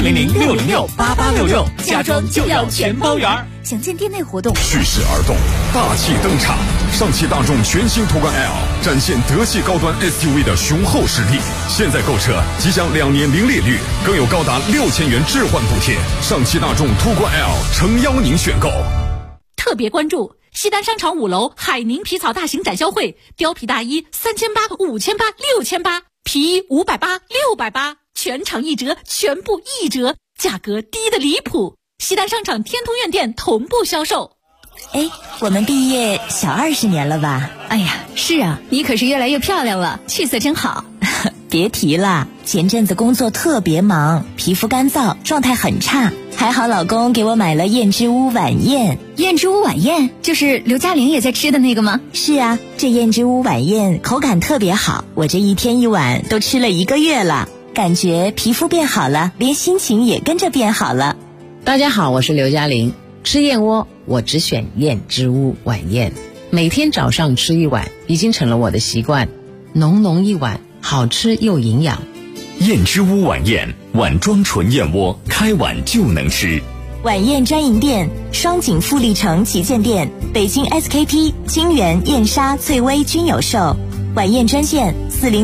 ，400-606-8866，家装就要全包园。 详见店内活动。 蓄势而动，大气登场，上汽大众全新途观 L 展现德系高端 SUV 的雄厚实力。现在购车即将2年零利率，更有高达6000元置换补贴。上汽大众途观 L 诚邀您选购。 特别关注西单商场5楼海宁皮草大型展销会，貂皮大衣3800、5800、6800，皮衣580、680，全场1折，全部1折，价格低得离谱。西单商场天通苑店同步销售。 我们毕业小20年了吧？ 哎呀，是啊，你可是越来越漂亮了，气色真好。 别提了，前阵子工作特别忙，皮肤干燥，状态很差。还好老公给我买了燕之屋晚宴。 燕之屋晚宴就是刘嘉玲也在吃的那个吗？ 是啊，这燕之屋晚宴口感特别好，我这1天1晚都吃了1个月了，感觉皮肤变好了，连心情也跟着变好了。 大家好，我是刘嘉玲。吃燕窝我只选燕之屋晚宴，每天早上吃1碗已经成了我的习惯，浓浓1碗，好吃又营养。 燕之屋晚宴，碗装纯燕窝，开碗就能吃。 晚宴专营店：双井富力城旗舰店、北京 SKP、金源、燕莎、翠微均有售。晚宴专线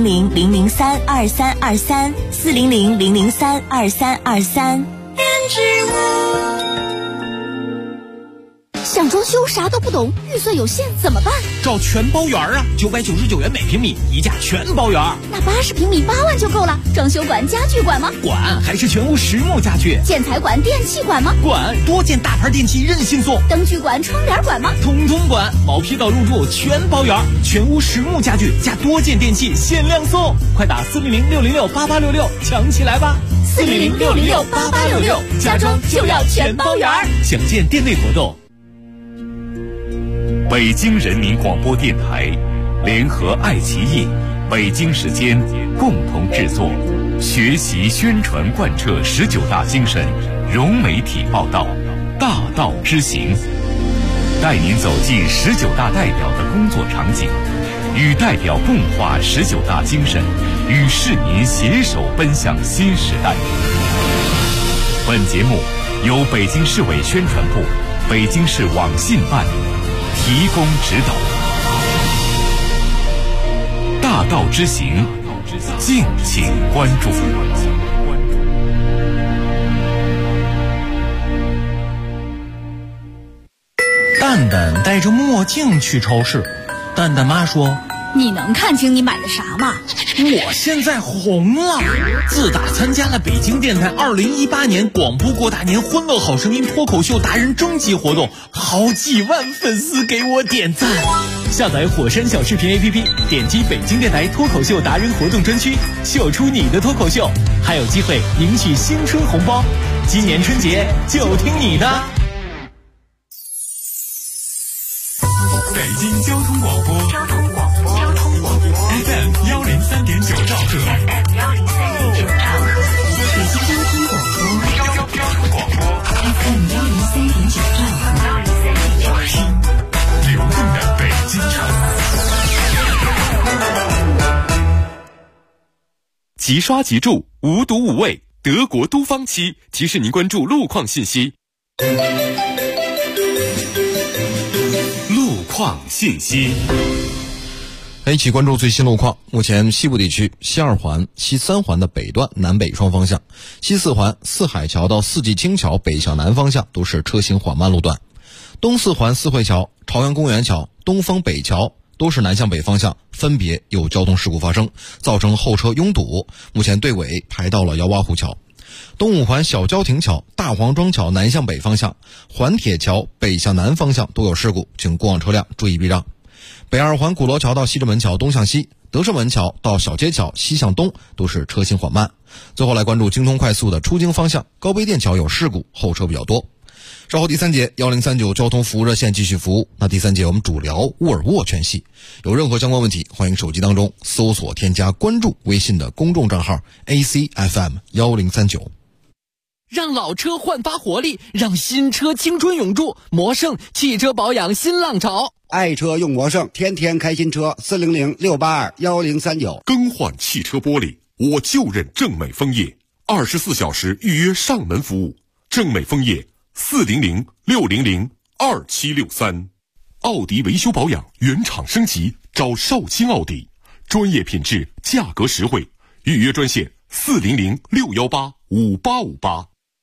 400-003-2323 400-003-2323。 想装修啥都不懂，预算有限怎么办？ 找全包园啊，999元每平米，一价全包园。 那80平米8万就够了。装修管、家具管吗？ 管，还是全屋实木家具。 建材管、电器管吗？ 管，多件大牌电器任性送。 灯具管、窗帘管吗？ 统统管，毛坯到入住全包园，全屋实木家具加多件电器限量送，快打400-606-8866抢起来吧 ！400-606-8866，家装就要全包园。 详见店内活动。 北京人民广播电台联合爱奇艺、北京时间共同制作。 学习宣传贯彻19大精神，融媒体报道，大道之行，带您走进19大代表的工作场景，与代表共话19大精神，与市民携手奔向新时代。本节目由北京市委宣传部、北京市网信办提供指导。大道之行，敬请关注。 蛋蛋戴着墨镜去超市，蛋蛋妈说：“ 你能看清你买的啥吗？ 我现在红了！自打参加了北京电台2018年广播过大年欢乐好声音脱口秀达人征集活动，好几万粉丝给我点赞。下载火山小视频 APP， 点击北京电台脱口秀达人活动专区，秀出你的脱口秀，还有机会赢取新春红包。今年春节就听你的！ 北京交通广播FM 103.9兆赫，北京交通广播 FM 103.9兆赫，听流动的北京城。即刷即住，无毒无味，德国都芳漆提示您关注路况信息。路况信息。 一起关注最新路况。目前西部地区西2环、西3环的北段南北双方向，西4环四海桥到四季青桥北向南方向都是车行缓慢路段。东4环四惠桥、朝阳公园桥、东风北桥都是南向北方向，分别有交通事故发生，造成后车拥堵，目前队尾排到了姚洼湖桥。东5环小郊亭桥、大黄庄桥南向北方向、环铁桥北向南方向都有事故，请过往车辆注意避让。北2环鼓楼桥到西直门桥东向西，德胜门桥到小街桥西向东都是车行缓慢。最后来关注京通快速的出京方向，高碑店桥有事故，后车比较多。稍后第3节1039交通服务热线继续服务。那第3节我们主聊沃尔沃全系，有任何相关问题，欢迎手机当中搜索添加关注微信的公众账号 ACFM1039。 让老车焕发活力，让新车青春永驻。魔胜汽车保养新浪潮， 爱车用魔胜，天天开新车，400-682-1039。 更换汽车玻璃，我就认正美枫叶，24小时预约上门服务。正美枫叶400-600-2763。奥迪维修保养原厂升级，找绍兴奥迪，专业品质，价格实惠。预约专线400-618-5858。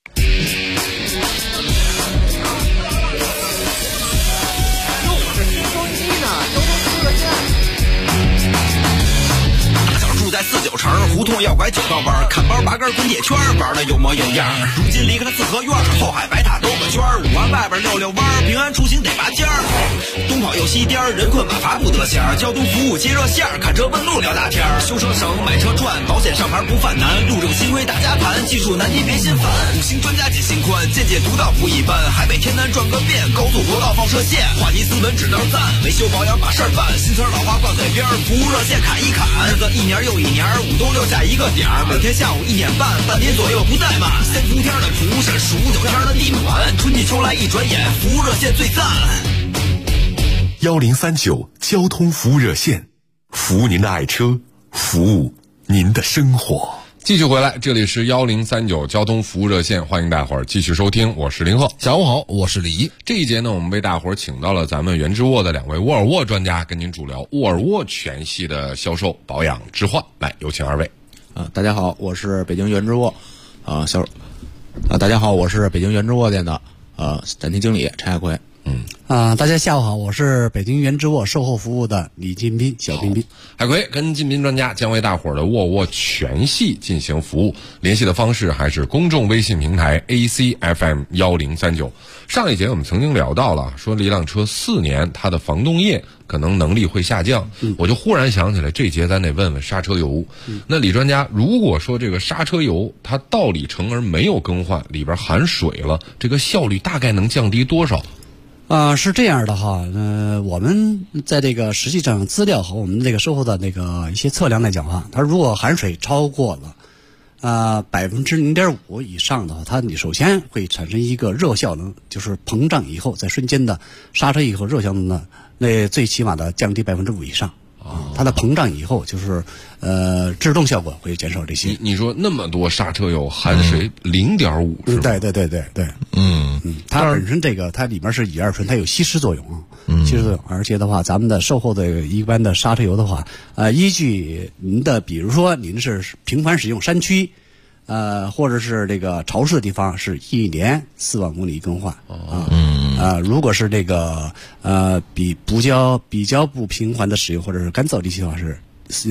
住在49城，胡同要拐9道弯，看包拔根滚铁圈，玩的有模有样。如今离开了四合院，后海白塔兜个圈，5环外边溜溜弯，平安出行得拔尖儿。东跑又西颠，人困马乏不得闲，交通服务接热线，看车问路聊大天，修车省买车赚，保险上牌不犯难，路政新规大家盘，技术难题别心烦。5星专家解心宽，见解独到不一般，海北天南转个遍，高速国道放射线，话题斯文只能赞，维修保养把事儿办，新词老话挂嘴边，服务热线砍一砍，日子一年又一年，5都6下一个点，每天下午1点半，半点左右不怠慢。3伏天的蒲是数9天的地暖，春季秋来一转眼，服务热线最赞。 1039交通服务热线，服务您的爱车，服务您的生活。 继续回来，这里是1039交通服务热线，欢迎大伙儿继续收听，我是林鹤。 下午好，我是李。 这一节呢，我们为大伙儿请到了咱们原之沃的2位沃尔沃专家，跟您主聊沃尔沃全系的销售、保养、置换。来，有请2位。 大家好，我是北京原之沃大家好，我是北京原之沃店的展厅经理陈海奎。 大家下午好，我是北京原之沃售后服务的李进斌，小彬彬。 海奎跟进斌专家将为大伙儿的沃尔沃全系进行服务，联系的方式还是公众微信平台 ACFM1039。上一节我们曾经聊到了，说一辆车4年它的防冻液可能能力会下降，我就忽然想起来，这节咱得问问刹车油。那李专家，如果说这个刹车油它到里程而没有更换，里边含水了，这个效率大概能降低多少？ 是这样的哈，我们在这个实际上资料和我们这个售后的那个一些测量来讲哈，它如果含水超过了 0.5%以上的话，它你首先会产生一个热效能，就是膨胀以后，在瞬间的刹车以后，热效能呢，那最起码的降低5%以上。它的膨胀以后，就是制动效果会减少这些。 你说那么多刹车油含水0.5是吧？ 对，它本身这个它里面是乙二醇，它有稀释作用啊，稀释作用。而且的话，咱们的售后的一般的刹车油的话，依据您的，比如说您是频繁使用山区。或者是这个潮湿的地方，是1年4万公里更换如果是这个比较不频繁的使用或者是干燥地区的话，是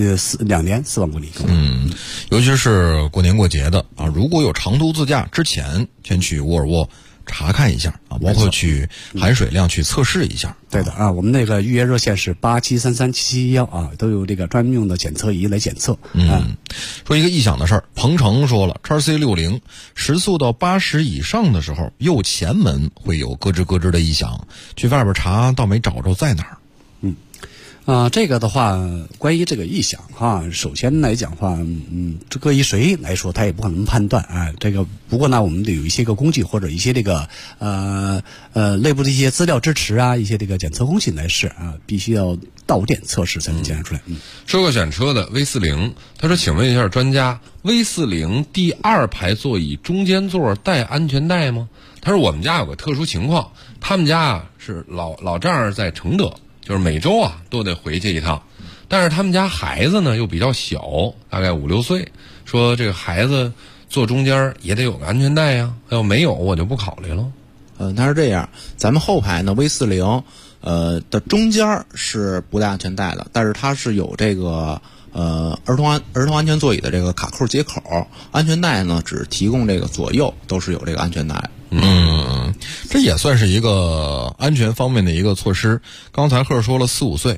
2年4万公里更换。 尤其是过年过节的啊，如果有长途自驾之前，先去沃尔沃查看一下啊，包括去含水量去测试一下。 对的啊，我们那个预约热线是87337771啊，都有这个专用的检测仪来检测。 说一个异响的事儿，鹏程说了，XC60时速到80以上的时候，右前门会有咯吱咯吱的异响，去外边查倒没找着在哪儿。 这个的话，关于这个异响首先来讲话，这个以谁来说，他也不可能判断这个不过呢，我们得有一些个工具或者一些这个内部的一些资料支持一些这个检测工具来试必须要到店测试才能检测出来。 收购选车的 V40，他说：“请问一下专家 ，V40第2排座椅中间座带安全带吗？”他说：“我们家有个特殊情况，他们家是老丈人在承德。”就是每周都得回去一趟，但是他们家孩子呢又比较小，大概5、6岁，说这个孩子坐中间也得有个安全带呀，要没有我就不考虑了。 它是这样，咱们后排呢 V40的中间是不带安全带的，但是它是有这个儿童安全座椅的这个卡扣接口，安全带呢只提供这个左右都是有这个安全带。 这也算是一个安全方面的一个措施。刚才贺说了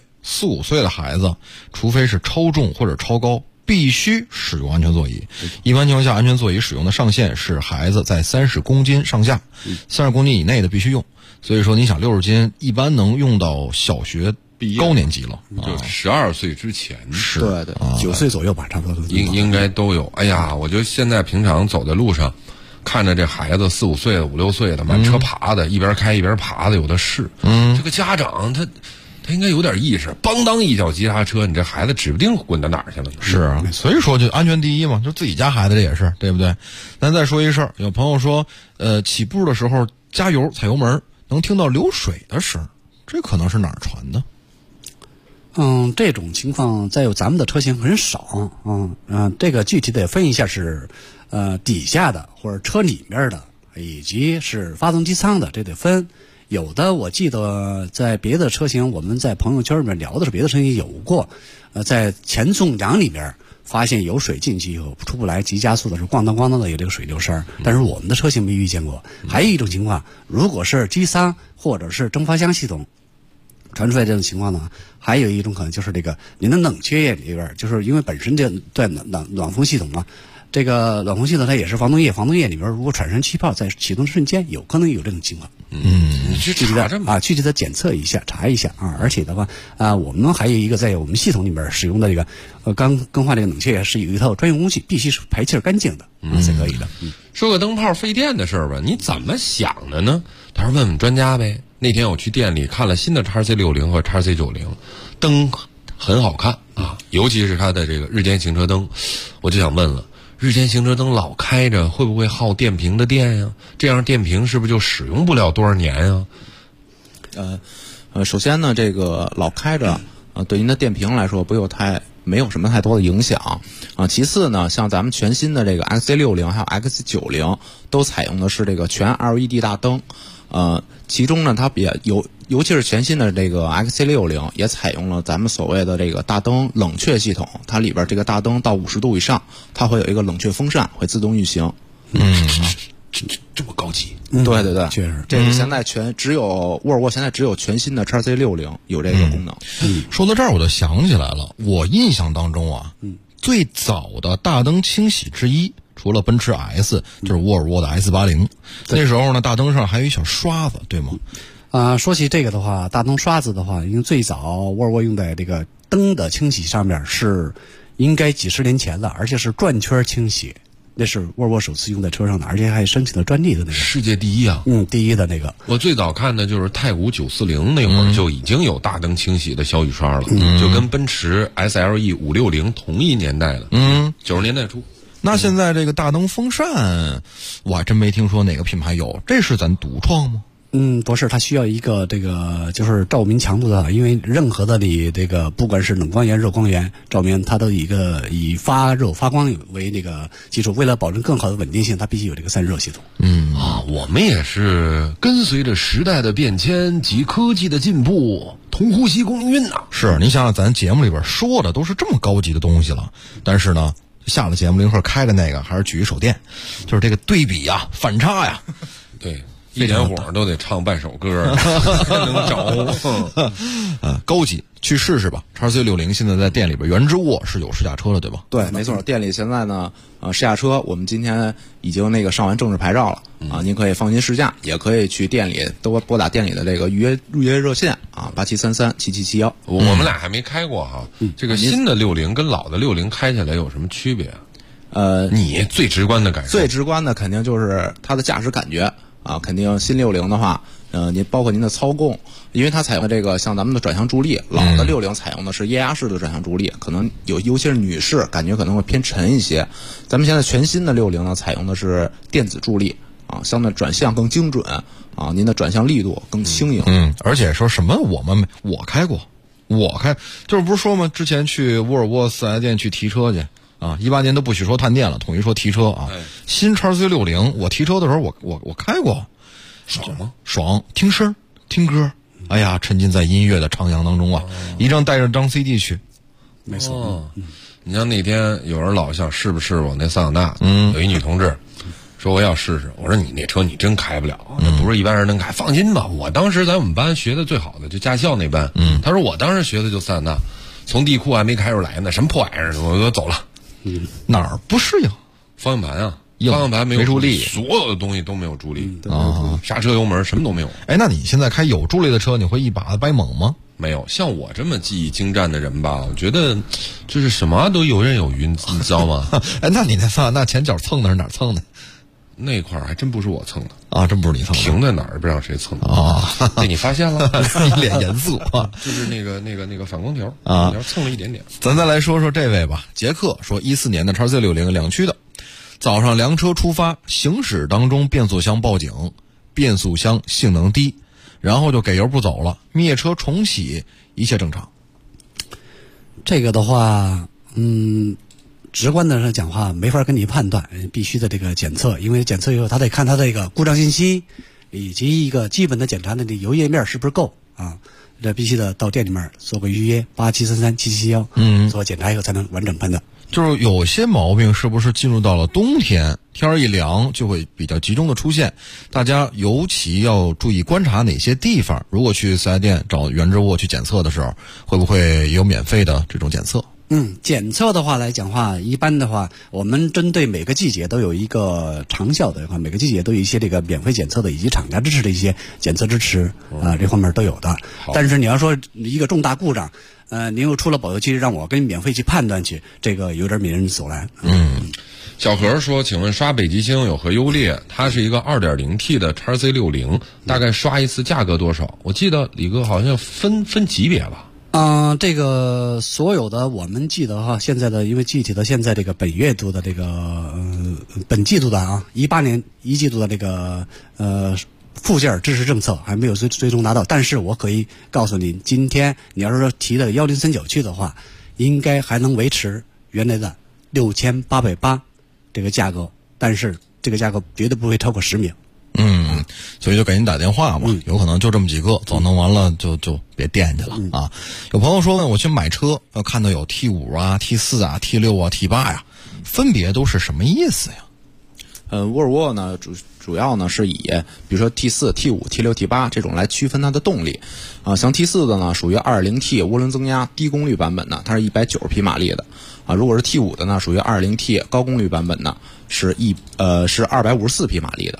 4、5岁的孩子，除非是超重或者超高，必须使用安全座椅。一般情况下，安全座椅使用的上限是孩子在30公斤上下，30公斤以内的必须用。所以说，你想60斤一般能用到小学高年级了， 就12岁之前是对9岁左右吧，差不多应该都有。哎呀，我觉得现在平常走在路上，看着这孩子4、5岁的、5、6岁的满车爬的，一边开一边爬的有的是。这个家长他应该有点意识，邦当一脚急刹车，你这孩子指不定滚到哪儿去了呢。 是啊，所以说就安全第一嘛，就自己家孩子这也是，对不对？咱再说一事儿，有朋友说，起步的时候加油踩油门能听到流水的声，这可能是哪儿传的？ 这种情况在咱们的车型很少这个具体得分一下是底下的或者车里面的，以及是发动机舱的，这得分。有的我记得在别的车型，我们在朋友圈里面聊的是别的车型有过，在前纵梁里面发现有水进去以后出不来，急加速的时候咣当咣当的有这个水流声，但是我们的车型没遇见过。还有一种情况，如果是机舱或者是蒸发箱系统传出来这种情况呢，还有一种可能就是这个您的冷却液里边，就是因为本身这对暖风系统嘛，这个暖风系统它也是防冻液，防冻液里边如果产生气泡，在启动瞬间有可能有这种情况。具体的检测一下，查一下而且的话我们还有一个在我们系统里面使用的这个刚更换这个冷却液是有一套专用工具，必须是排气干净的才可以的。 说个灯泡费电的事儿吧，你怎么想的呢？他说问问专家呗。那天我去店里看了新的 XC60 和 XC90， 灯很好看尤其是它的这个日间行车灯，我就想问了，日间行车灯老开着会不会耗电瓶的电呀？这样电瓶是不是就使用不了多少年呀？ 首先呢，这个老开着对您的电瓶来说没有什么太多的影响其次呢，像咱们全新的这个 XC60 还有 XC90 都采用的是这个全 LED 大灯其中呢它尤其是全新的这个 XC60 也采用了咱们所谓的这个大灯冷却系统，它里边这个大灯到50度以上，它会有一个冷却风扇会自动运行。 这么高级？ 对对对， 确实， 这个现在只有沃尔沃现在只有全新的 XC60 有这个功能。 说到这儿我就想起来了，我印象当中最早的大灯清洗之一，除了奔驰 S 就是沃尔沃的 S80，那时候呢大灯上还有一小刷子，对吗？ 说起这个的话，大灯刷子的话，因为最早沃尔沃用在这个灯的清洗上面是应该几十年前了，而且是转圈清洗那是沃尔沃首次用在车上的，而且还申请了专利的那个。 世界第一啊！ 第一的那个。 我最早看的就是太古940那会儿就已经有大灯清洗的小雨刷了，就跟奔驰 SLE 560同一年代的，90年代初。 那现在这个大灯风扇，我还真没听说哪个品牌有，这是咱独创吗？ 不是，它需要一个这个就是照明强度的，因为任何的你这个不管是冷光源、热光源照明，它都以发热发光为那个基础，为了保证更好的稳定性，它必须有这个散热系统。 我们也是跟随着时代的变迁及科技的进步，同呼吸共运呐。 是，你想想咱节目里边说的都是这么高级的东西了，但是呢，下了节目林克开的那个还是举一手电，就是这个对比呀、反差呀， 对。一点火都得唱半首歌才能着。 高级，去试试吧。XC60现在在店里边，原之沃是有试驾车了，对吧？ 对，没错。店里现在呢，试驾车我们今天已经上完正式牌照了啊，您可以放心试驾，也可以去店里都拨打店里的这个预约热线啊，87337771。 我们俩还没开过哈。这个新的60跟老的60开起来有什么区别啊？你最直观的感受？ 最直观的肯定就是它的驾驶感觉。肯定新60的话，您包括您的操控，因为它采用的这个像咱们的转向助力，老的60采用的是液压式的转向助力，可能尤其是女士感觉可能会偏沉一些。咱们现在全新的60呢，采用的是电子助力啊，相对转向更精准啊，您的转向力度更轻盈。 而且说什么我开过，就是不是说吗？之前去沃尔沃4S店去提车去。18年都不许说探店了，统一说提车啊。新XC60，我提车的时候我开过， 爽吗？ 爽，听声听歌，哎呀，沉浸在音乐的徜徉当中啊！一张带着张 CD 去， 没错。 你像那天有人老想试不试我那桑塔纳，有一女同志说我要试试，我说你那车你真开不了，那不是一般人能开。放心吧，我当时在我们班学的最好的就驾校那班，他说我当时学的就桑塔纳，从地库还没开出来呢，什么破玩意儿，我走了。 哪儿不适应？ 方向盘啊，方向盘没有助力， 所有的东西都没有助力啊，刹车油门什么都没有。 那你现在开有助力的车，你会一把子掰猛吗？ 没有，像我这么技艺精湛的人吧，我觉得就是什么都游刃有余，你知道吗？ 那你那前脚蹭的是哪儿蹭的？ 那块儿还真不是我蹭的啊，真不是你蹭的， 停在哪儿不知道谁蹭的啊？ 被你发现了， 你脸严肃啊！ 就是那个反光条啊， 蹭了一点点。 咱再来说说这位吧，杰克说14年的XC60两驱的，早上凉车出发，行驶当中变速箱报警，变速箱性能低，然后就给油不走了，灭车重启，一切正常。 这个的话，直观的讲话没法跟你判断，必须的这个检测，因为检测以后他得看他这个故障信息，以及一个基本的检查的油液面是不是够啊，这必须的到店里面做个预约87337771，做检查以后才能完整判断。 就是有些毛病是不是进入到了冬天，天儿一凉就会比较集中的出现，大家尤其要注意观察哪些地方。如果去4S店找原之沃去检测的时候，会不会有免费的这种检测？ 检测的话来讲话，一般的话，我们针对每个季节都有一个长效的话，每个季节都有一些这个免费检测的，以及厂家支持的一些检测支持这方面都有的。但是你要说一个重大故障，您又出了保修期，让我跟你免费去判断去，这个有点泯人所难。 小何说：“请问刷北极星有何优劣？它是一个 2.0T 的 XC60，大概刷一次价格多少？我记得李哥好像分级别吧。” 这个所有的我们记得哈，现在的因为具体的现在这个本月度的这个本季度的18年1季度的这个附件支持政策还没有最终达到，但是我可以告诉您，今天你要是说提的1039去的话，应该还能维持原来的6880这个价格，但是这个价格绝对不会超过10名。 所以就给您打电话嘛，有可能就这么几个，早弄完了就别惦记了啊。有朋友说问我去买车，要看到有 T5 啊、T4 啊、T6 啊、T8 呀，分别都是什么意思呀？ 沃尔沃呢主要呢是以比如说 T4、T5、T6、T8 这种来区分它的动力啊。像 T4 的呢属于 2.0T 涡轮增压低功率版本的，它是190匹马力的啊。如果是 T5 的呢，属于 2.0T 高功率版本的，是254匹马力的。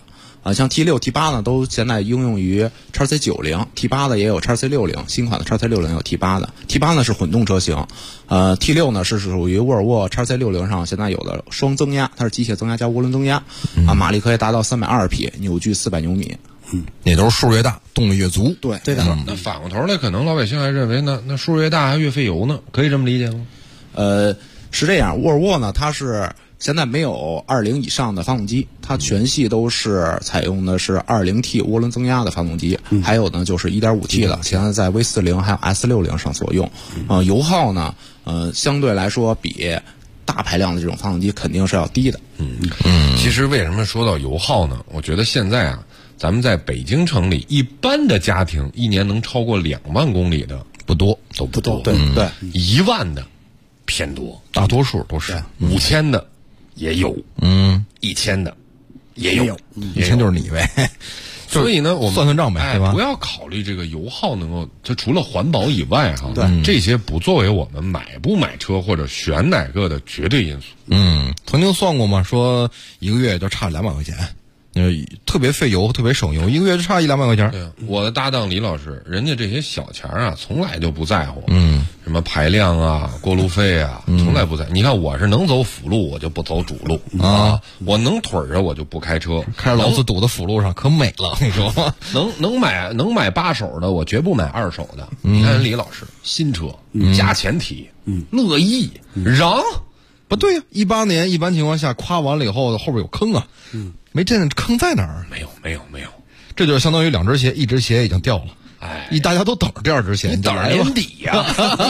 像 T6、T8 呢，都现在应用于 XC90，T8 的也有 XC60，新款的 XC60 有 T8 的。T8 呢是混动车型，T6 呢是属于沃尔沃 XC60 上现在有的双增压，它是机械增压加涡轮增压，马力可以达到320匹，扭矩400牛米。 也都是数越大，动力越足。 对， 对的。 那反过头来，可能老百姓还认为那数越大还越费油呢，可以这么理解吗？ 是这样，沃尔沃呢，它是现在没有2.0以上的发动机，它全系都是采用的是 2.0T 涡轮增压的发动机，还有呢就是 1.5T 的，现在在 V40还有 S60上所用。油耗呢，相对来说比大排量的这种发动机肯定是要低的。 其实为什么说到油耗呢？我觉得现在啊，咱们在北京城里，一般的家庭一年能超过2万公里的不多，都不多。 对对 ，1万的偏多，大多数都是5000的也有，1000的也有 ，1000就是你呗。 所以呢，我们算账呗，对吧？ 不要考虑这个油耗能够，它除了环保以外哈，这些不作为我们买不买车或者选哪个的绝对因素。 曾经算过嘛，说一个月就差200块钱。特别费油，特别省油，一个月就差100-200块钱。 对，我的搭档李老师，人家这些小钱啊，从来就不在乎。什么排量啊、过路费啊，从来不在。你看，我是能走辅路，我就不走主路啊；我能腿着，我就不开车。 开着劳斯堵的辅路上可美了，你说能买8手的，我绝不买2手的。你看李老师，新车加前提，乐意让。 不对呀，18年一般情况下夸完了以后，后边有坑啊。没这坑在哪儿？ 没有， 这就是相当于2只鞋，1只鞋已经掉了。大家都等着第2只鞋， 你等着年底呀。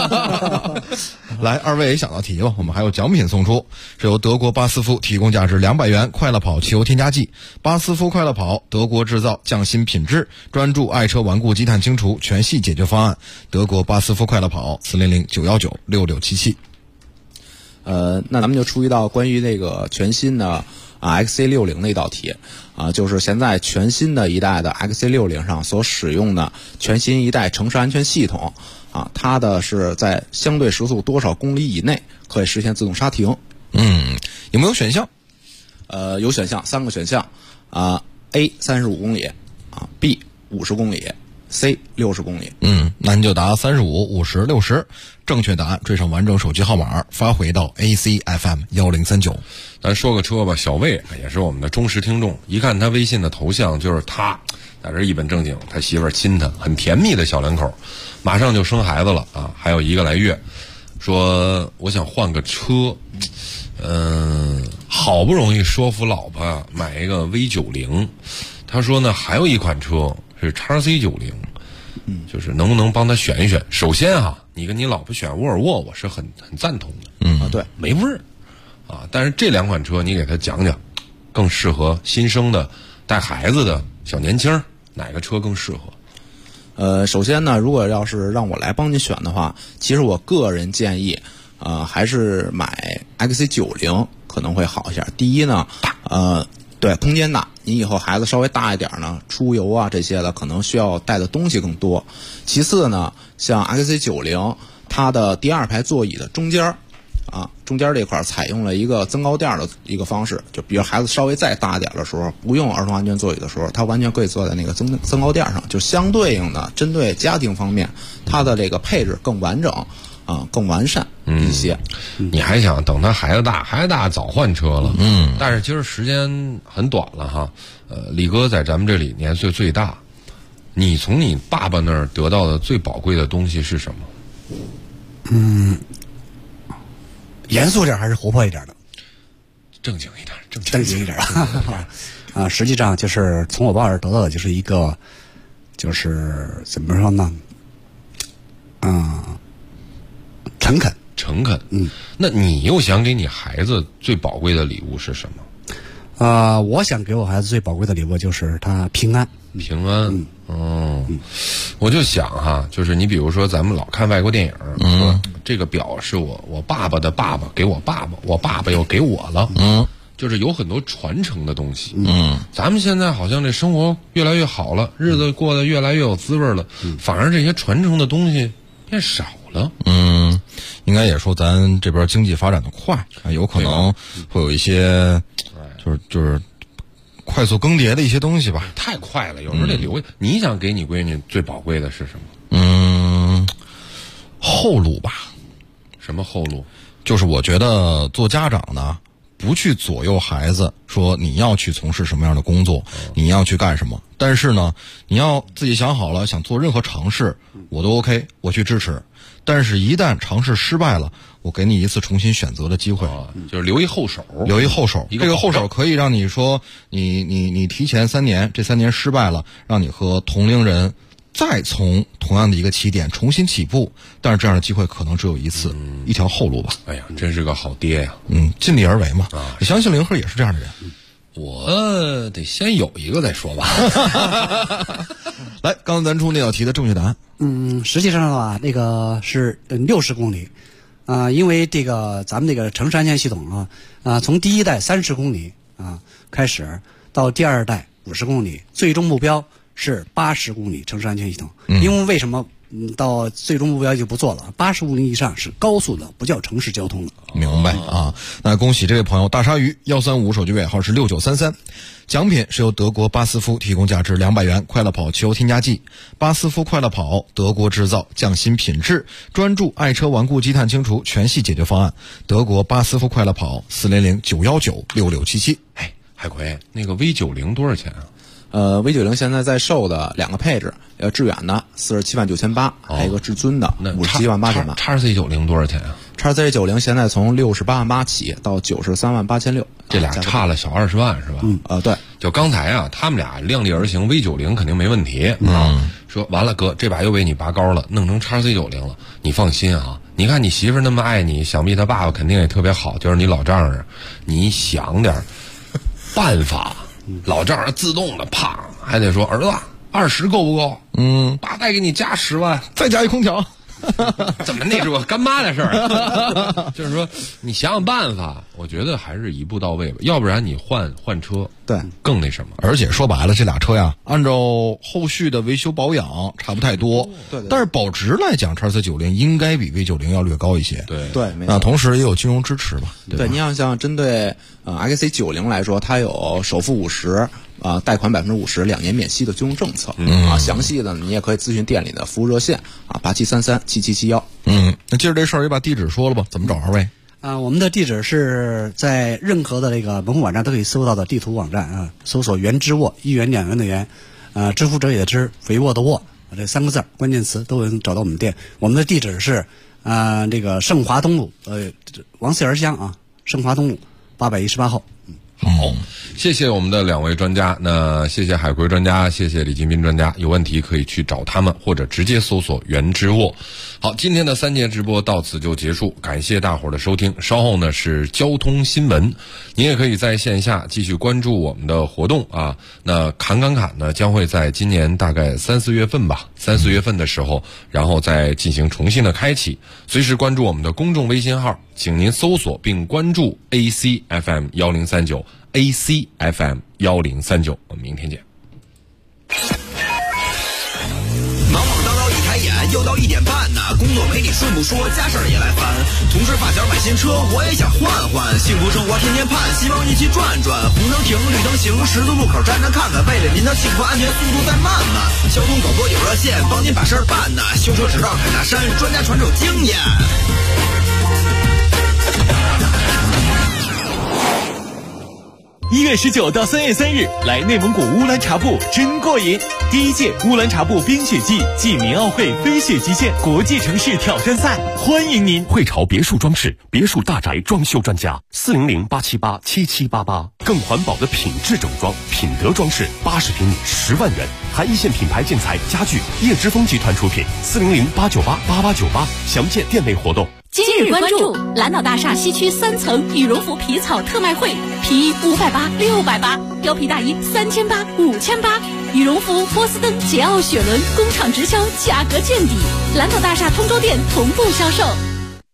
来，2位也想到题吧？我们还有奖品送出，是由德国巴斯夫提供价值200元快乐跑汽油添加剂。巴斯夫快乐跑，德国制造，匠心品质，专注爱车顽固积碳清除全系解决方案。德国巴斯夫快乐跑，400-919-6677。 那咱们就出一道关于那个全新的XC60的一道题就是现在全新的一代的 XC60上所使用的全新一代城市安全系统它的是在相对时速多少公里以内可以实现自动刹停。 有没有选项？ 有选项，3个选项A 35公里B 50公里C 60公里。 那你就答35、50、60，正确答案缀上完整手机号码发回到 ACFM1039。 咱说个车吧，小魏也是我们的忠实听众，一看他微信的头像就是他在这一本正经，他媳妇儿亲他，很甜蜜的小两口，马上就生孩子了还有1个来月，说我想换个车，好不容易说服老婆买一个 V90，他说呢还有一款车是 XC90，就是能不能帮他选一选？首先你跟你老婆选沃尔沃，我是很赞同的。 对， 没味儿但是这2款车你给他讲讲，更适合新生的带孩子的小年轻，哪个车更适合？ 首先呢，如果要是让我来帮你选的话，其实我个人建议还是买 XC90 可能会好一下。第一呢，对，空间大，你以后孩子稍微大一点呢，出游啊这些的可能需要带的东西更多。其次呢，像 XC90 它的第2排座椅的中间这块采用了一个增高垫的一个方式，就比如孩子稍微再大一点的时候，不用儿童安全座椅的时候，他完全可以坐在那个增高垫上，就相对应的针对家庭方面，它的这个配置更完整更完善一些。 你还想等他孩子大早换车了？但是其实时间很短了哈。李哥在咱们这里年岁最大，你从你爸爸那儿得到的最宝贵的东西是什么？ 严肃点还是活泼一点的？ 正经一点， 正经一点实际上就是从我爸那儿得到的就是一个，就是怎么说呢？诚恳。 那你又想给你孩子最宝贵的礼物是什么？ 我想给我孩子最宝贵的礼物就是他平安。 我就想就是你比如说咱们老看外国电影，说这个表是我爸爸的爸爸给我爸爸，我爸爸又给我了，就是有很多传承的东西。咱们现在好像这生活越来越好了，日子过得越来越有滋味了，反而这些传承的东西变少了。 应该也说咱这边经济发展的快，有可能会有一些就是快速更迭的一些东西吧。 太快了，有时候得留。你想给你闺女最宝贵的是什么？后路吧。 什么后路？ 就是我觉得做家长呢，不去左右孩子说你要去从事什么样的工作，你要去干什么。但是呢，你要自己想好了，想做任何尝试，我都 OK， 我去支持。但是一旦尝试失败了，我给你一次重新选择的机会， 就是留一后手。 留一后手，这个后手可以让你说，你提前3年，这3年失败了，让你和同龄人再从同样的一个起点重新起步，但是这样的机会可能只有一次，一条后路吧。 哎呀，真是个好爹呀！ 尽力而为嘛。我相信凌鹤也是这样的人。 我得先有一个再说吧。 来，刚才咱出那道题的正确答案。 实际上的话，那个是60公里，因为这个咱们这个城市安全系统从第一代30公里开始，到第2代50公里，最终目标是80公里城市安全系统。因为为什么到最终目标就不做了？80公里以上是高速的，不叫城市交通了。 明白啊？那恭喜这位朋友，大鲨鱼135手机尾号是6933，奖品是由德国巴斯夫提供价值200元快乐跑汽油添加剂。巴斯夫快乐跑，德国制造，匠心品质，专注爱车顽固积碳清除全系解决方案。德国巴斯夫快乐跑，400-919-6677。 哎，海葵，那个 V90多少钱啊 ？V90现在在售的2个配置，致远的47.98万，还有一个至尊的57.8万。 XC90多少钱啊 ？XC90现在从68.8万起到93.86万， 这俩差了小20万是吧？ 对。 就刚才他们俩量力而行 ，V90肯定没问题说完了哥，这把又被你拔高了，弄成 XC90了，你放心啊。你看你媳妇那么爱你，想必她爸爸肯定也特别好，就是你老丈人，你想点办法。老丈人自动的啪，还得说儿子20够不够？爸再给你加10万， 再加一空调。 怎么那是我干妈的事儿？就是说你想想办法，我觉得还是一步到位吧，要不然你换车， 对， 更那什么。 而且说白了，这俩车呀，按照后续的维修保养差不太多， 对。 但是保值来讲，XC90应该比 V90要略高一些， 对，没错。 那同时也有金融支持吧？ 对，你像针对XC90来说，它有首付50%。贷款50%，2年免息的金融政策详细的你也可以咨询店里的服务热线87337771。 那接着这事儿也把地址说了吧，怎么找二位？ 我们的地址是在任何的这个门户网站都可以搜到的地图网站搜索原支沃，1元2元的元，知乎者也的知，肥沃的沃，这3个字关键词都能找到我们店。我们的地址是这个盛华东路王四园乡盛华东路818号。 好，谢谢我们的2位专家，那谢谢海葵专家，谢谢李金斌专家，有问题可以去找他们，或者直接搜索原知沃。好，今天的3节直播到此就结束，感谢大伙儿的收听。稍后呢是交通新闻，您也可以在线下继续关注我们的活动那侃呢将会在今年大概3、4月份吧，3、4月份的时候，然后再进行重新的开启。随时关注我们的公众微信号，请您搜索并关注 ACFM 1039 ACFM 1039，我们明天见。 忙忙叨叨一开眼，又到1点半呢，工作没你顺不说，家事儿也来烦。同事发小买新车，我也想换换，幸福生活天天盼，希望一起转转。红灯停，绿灯行，十字路口站站看看，为了您的幸福安全，速度再慢慢。交通广播有热线，帮您把事儿办呢。修车只绕凯大山，专家传授经验。 1月19到3月3日，来内蒙古乌兰察布真过瘾！第1届乌兰察布冰雪季暨民奥会飞雪极限国际城市挑战赛，欢迎您！ 汇潮别墅装饰，别墅大宅装修专家，400-878-7788，更环保的品质整装，品德装饰，80平米10万元，含一线品牌建材家具，叶之峰集团出品，400-898-8898，详见店内活动。 今日关注蓝岛大厦西区3层羽绒服皮草特卖会，皮衣580、680，貂皮大衣3800、5800，羽绒服、波司登、捷奥雪伦工厂直销，价格见底。蓝岛大厦通州店同步销售。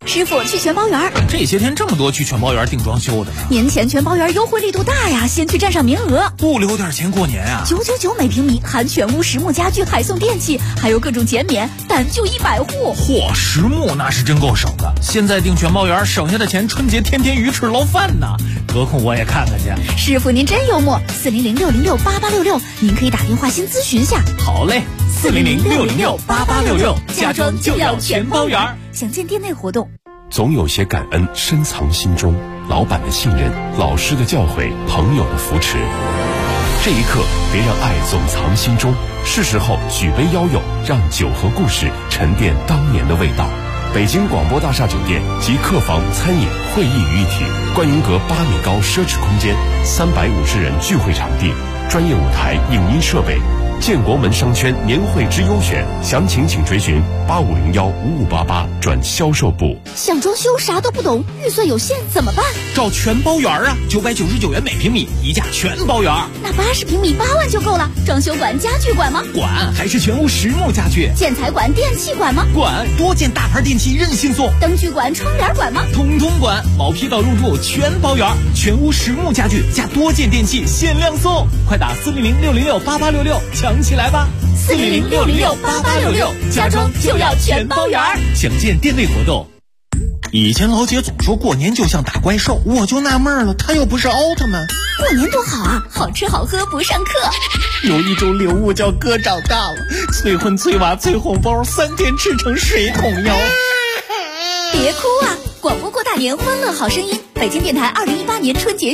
师傅去全包园。 这些天这么多去全包园订装修的呢？ 年前全包园优惠力度大呀，先去占上名额， 不留点钱过年啊 ！999每平米，含全屋实木家具，还送电器，还有各种减免，单就100户。 嚯，实木那是真够省的。现在订全包园省下的钱，春节天天鱼翅捞饭呢。得空我也看看去。 师傅您真幽默，400-606-8866，您可以打电话先咨询下。 好嘞，400-606-8866，家装就要全包园。 详见店内活动。 总有些感恩深藏心中，老板的信任，老师的教诲，朋友的扶持。这一刻，别让爱总藏心中，是时候举杯邀友，让酒和故事沉淀当年的味道。北京广播大厦酒店集客房、餐饮、会议于一体，观云阁8米高奢侈空间，350人聚会场地，专业舞台、影音设备。建国门商圈年会之优选，详情请垂询8501-5588转销售部。 想装修啥都不懂，预算有限怎么办？ 找全包园啊，999元每平米，一价全包园。 那80平米8万就够了。装修管、家具管吗？ 管，还是全屋实木家具。 建材管、电器管吗？ 管，多件大牌电器任性送。 灯具管、窗帘管吗？ 统统管，毛坯到入住全包园，全屋实木家具加多件电器限量送。快打400-606-8866抢起来吧 ！400-606-8866，家装就要全包园。 详见店内活动。以前老姐总说过年就像打怪兽，我就纳闷了，她又不是奥特曼。 过年多好啊，好吃好喝不上课。 有一种礼物叫哥长大了，催婚催娃催红包，3天吃成水桶腰。 别哭啊！广播过大年，欢乐好声音。北京电台2018年春节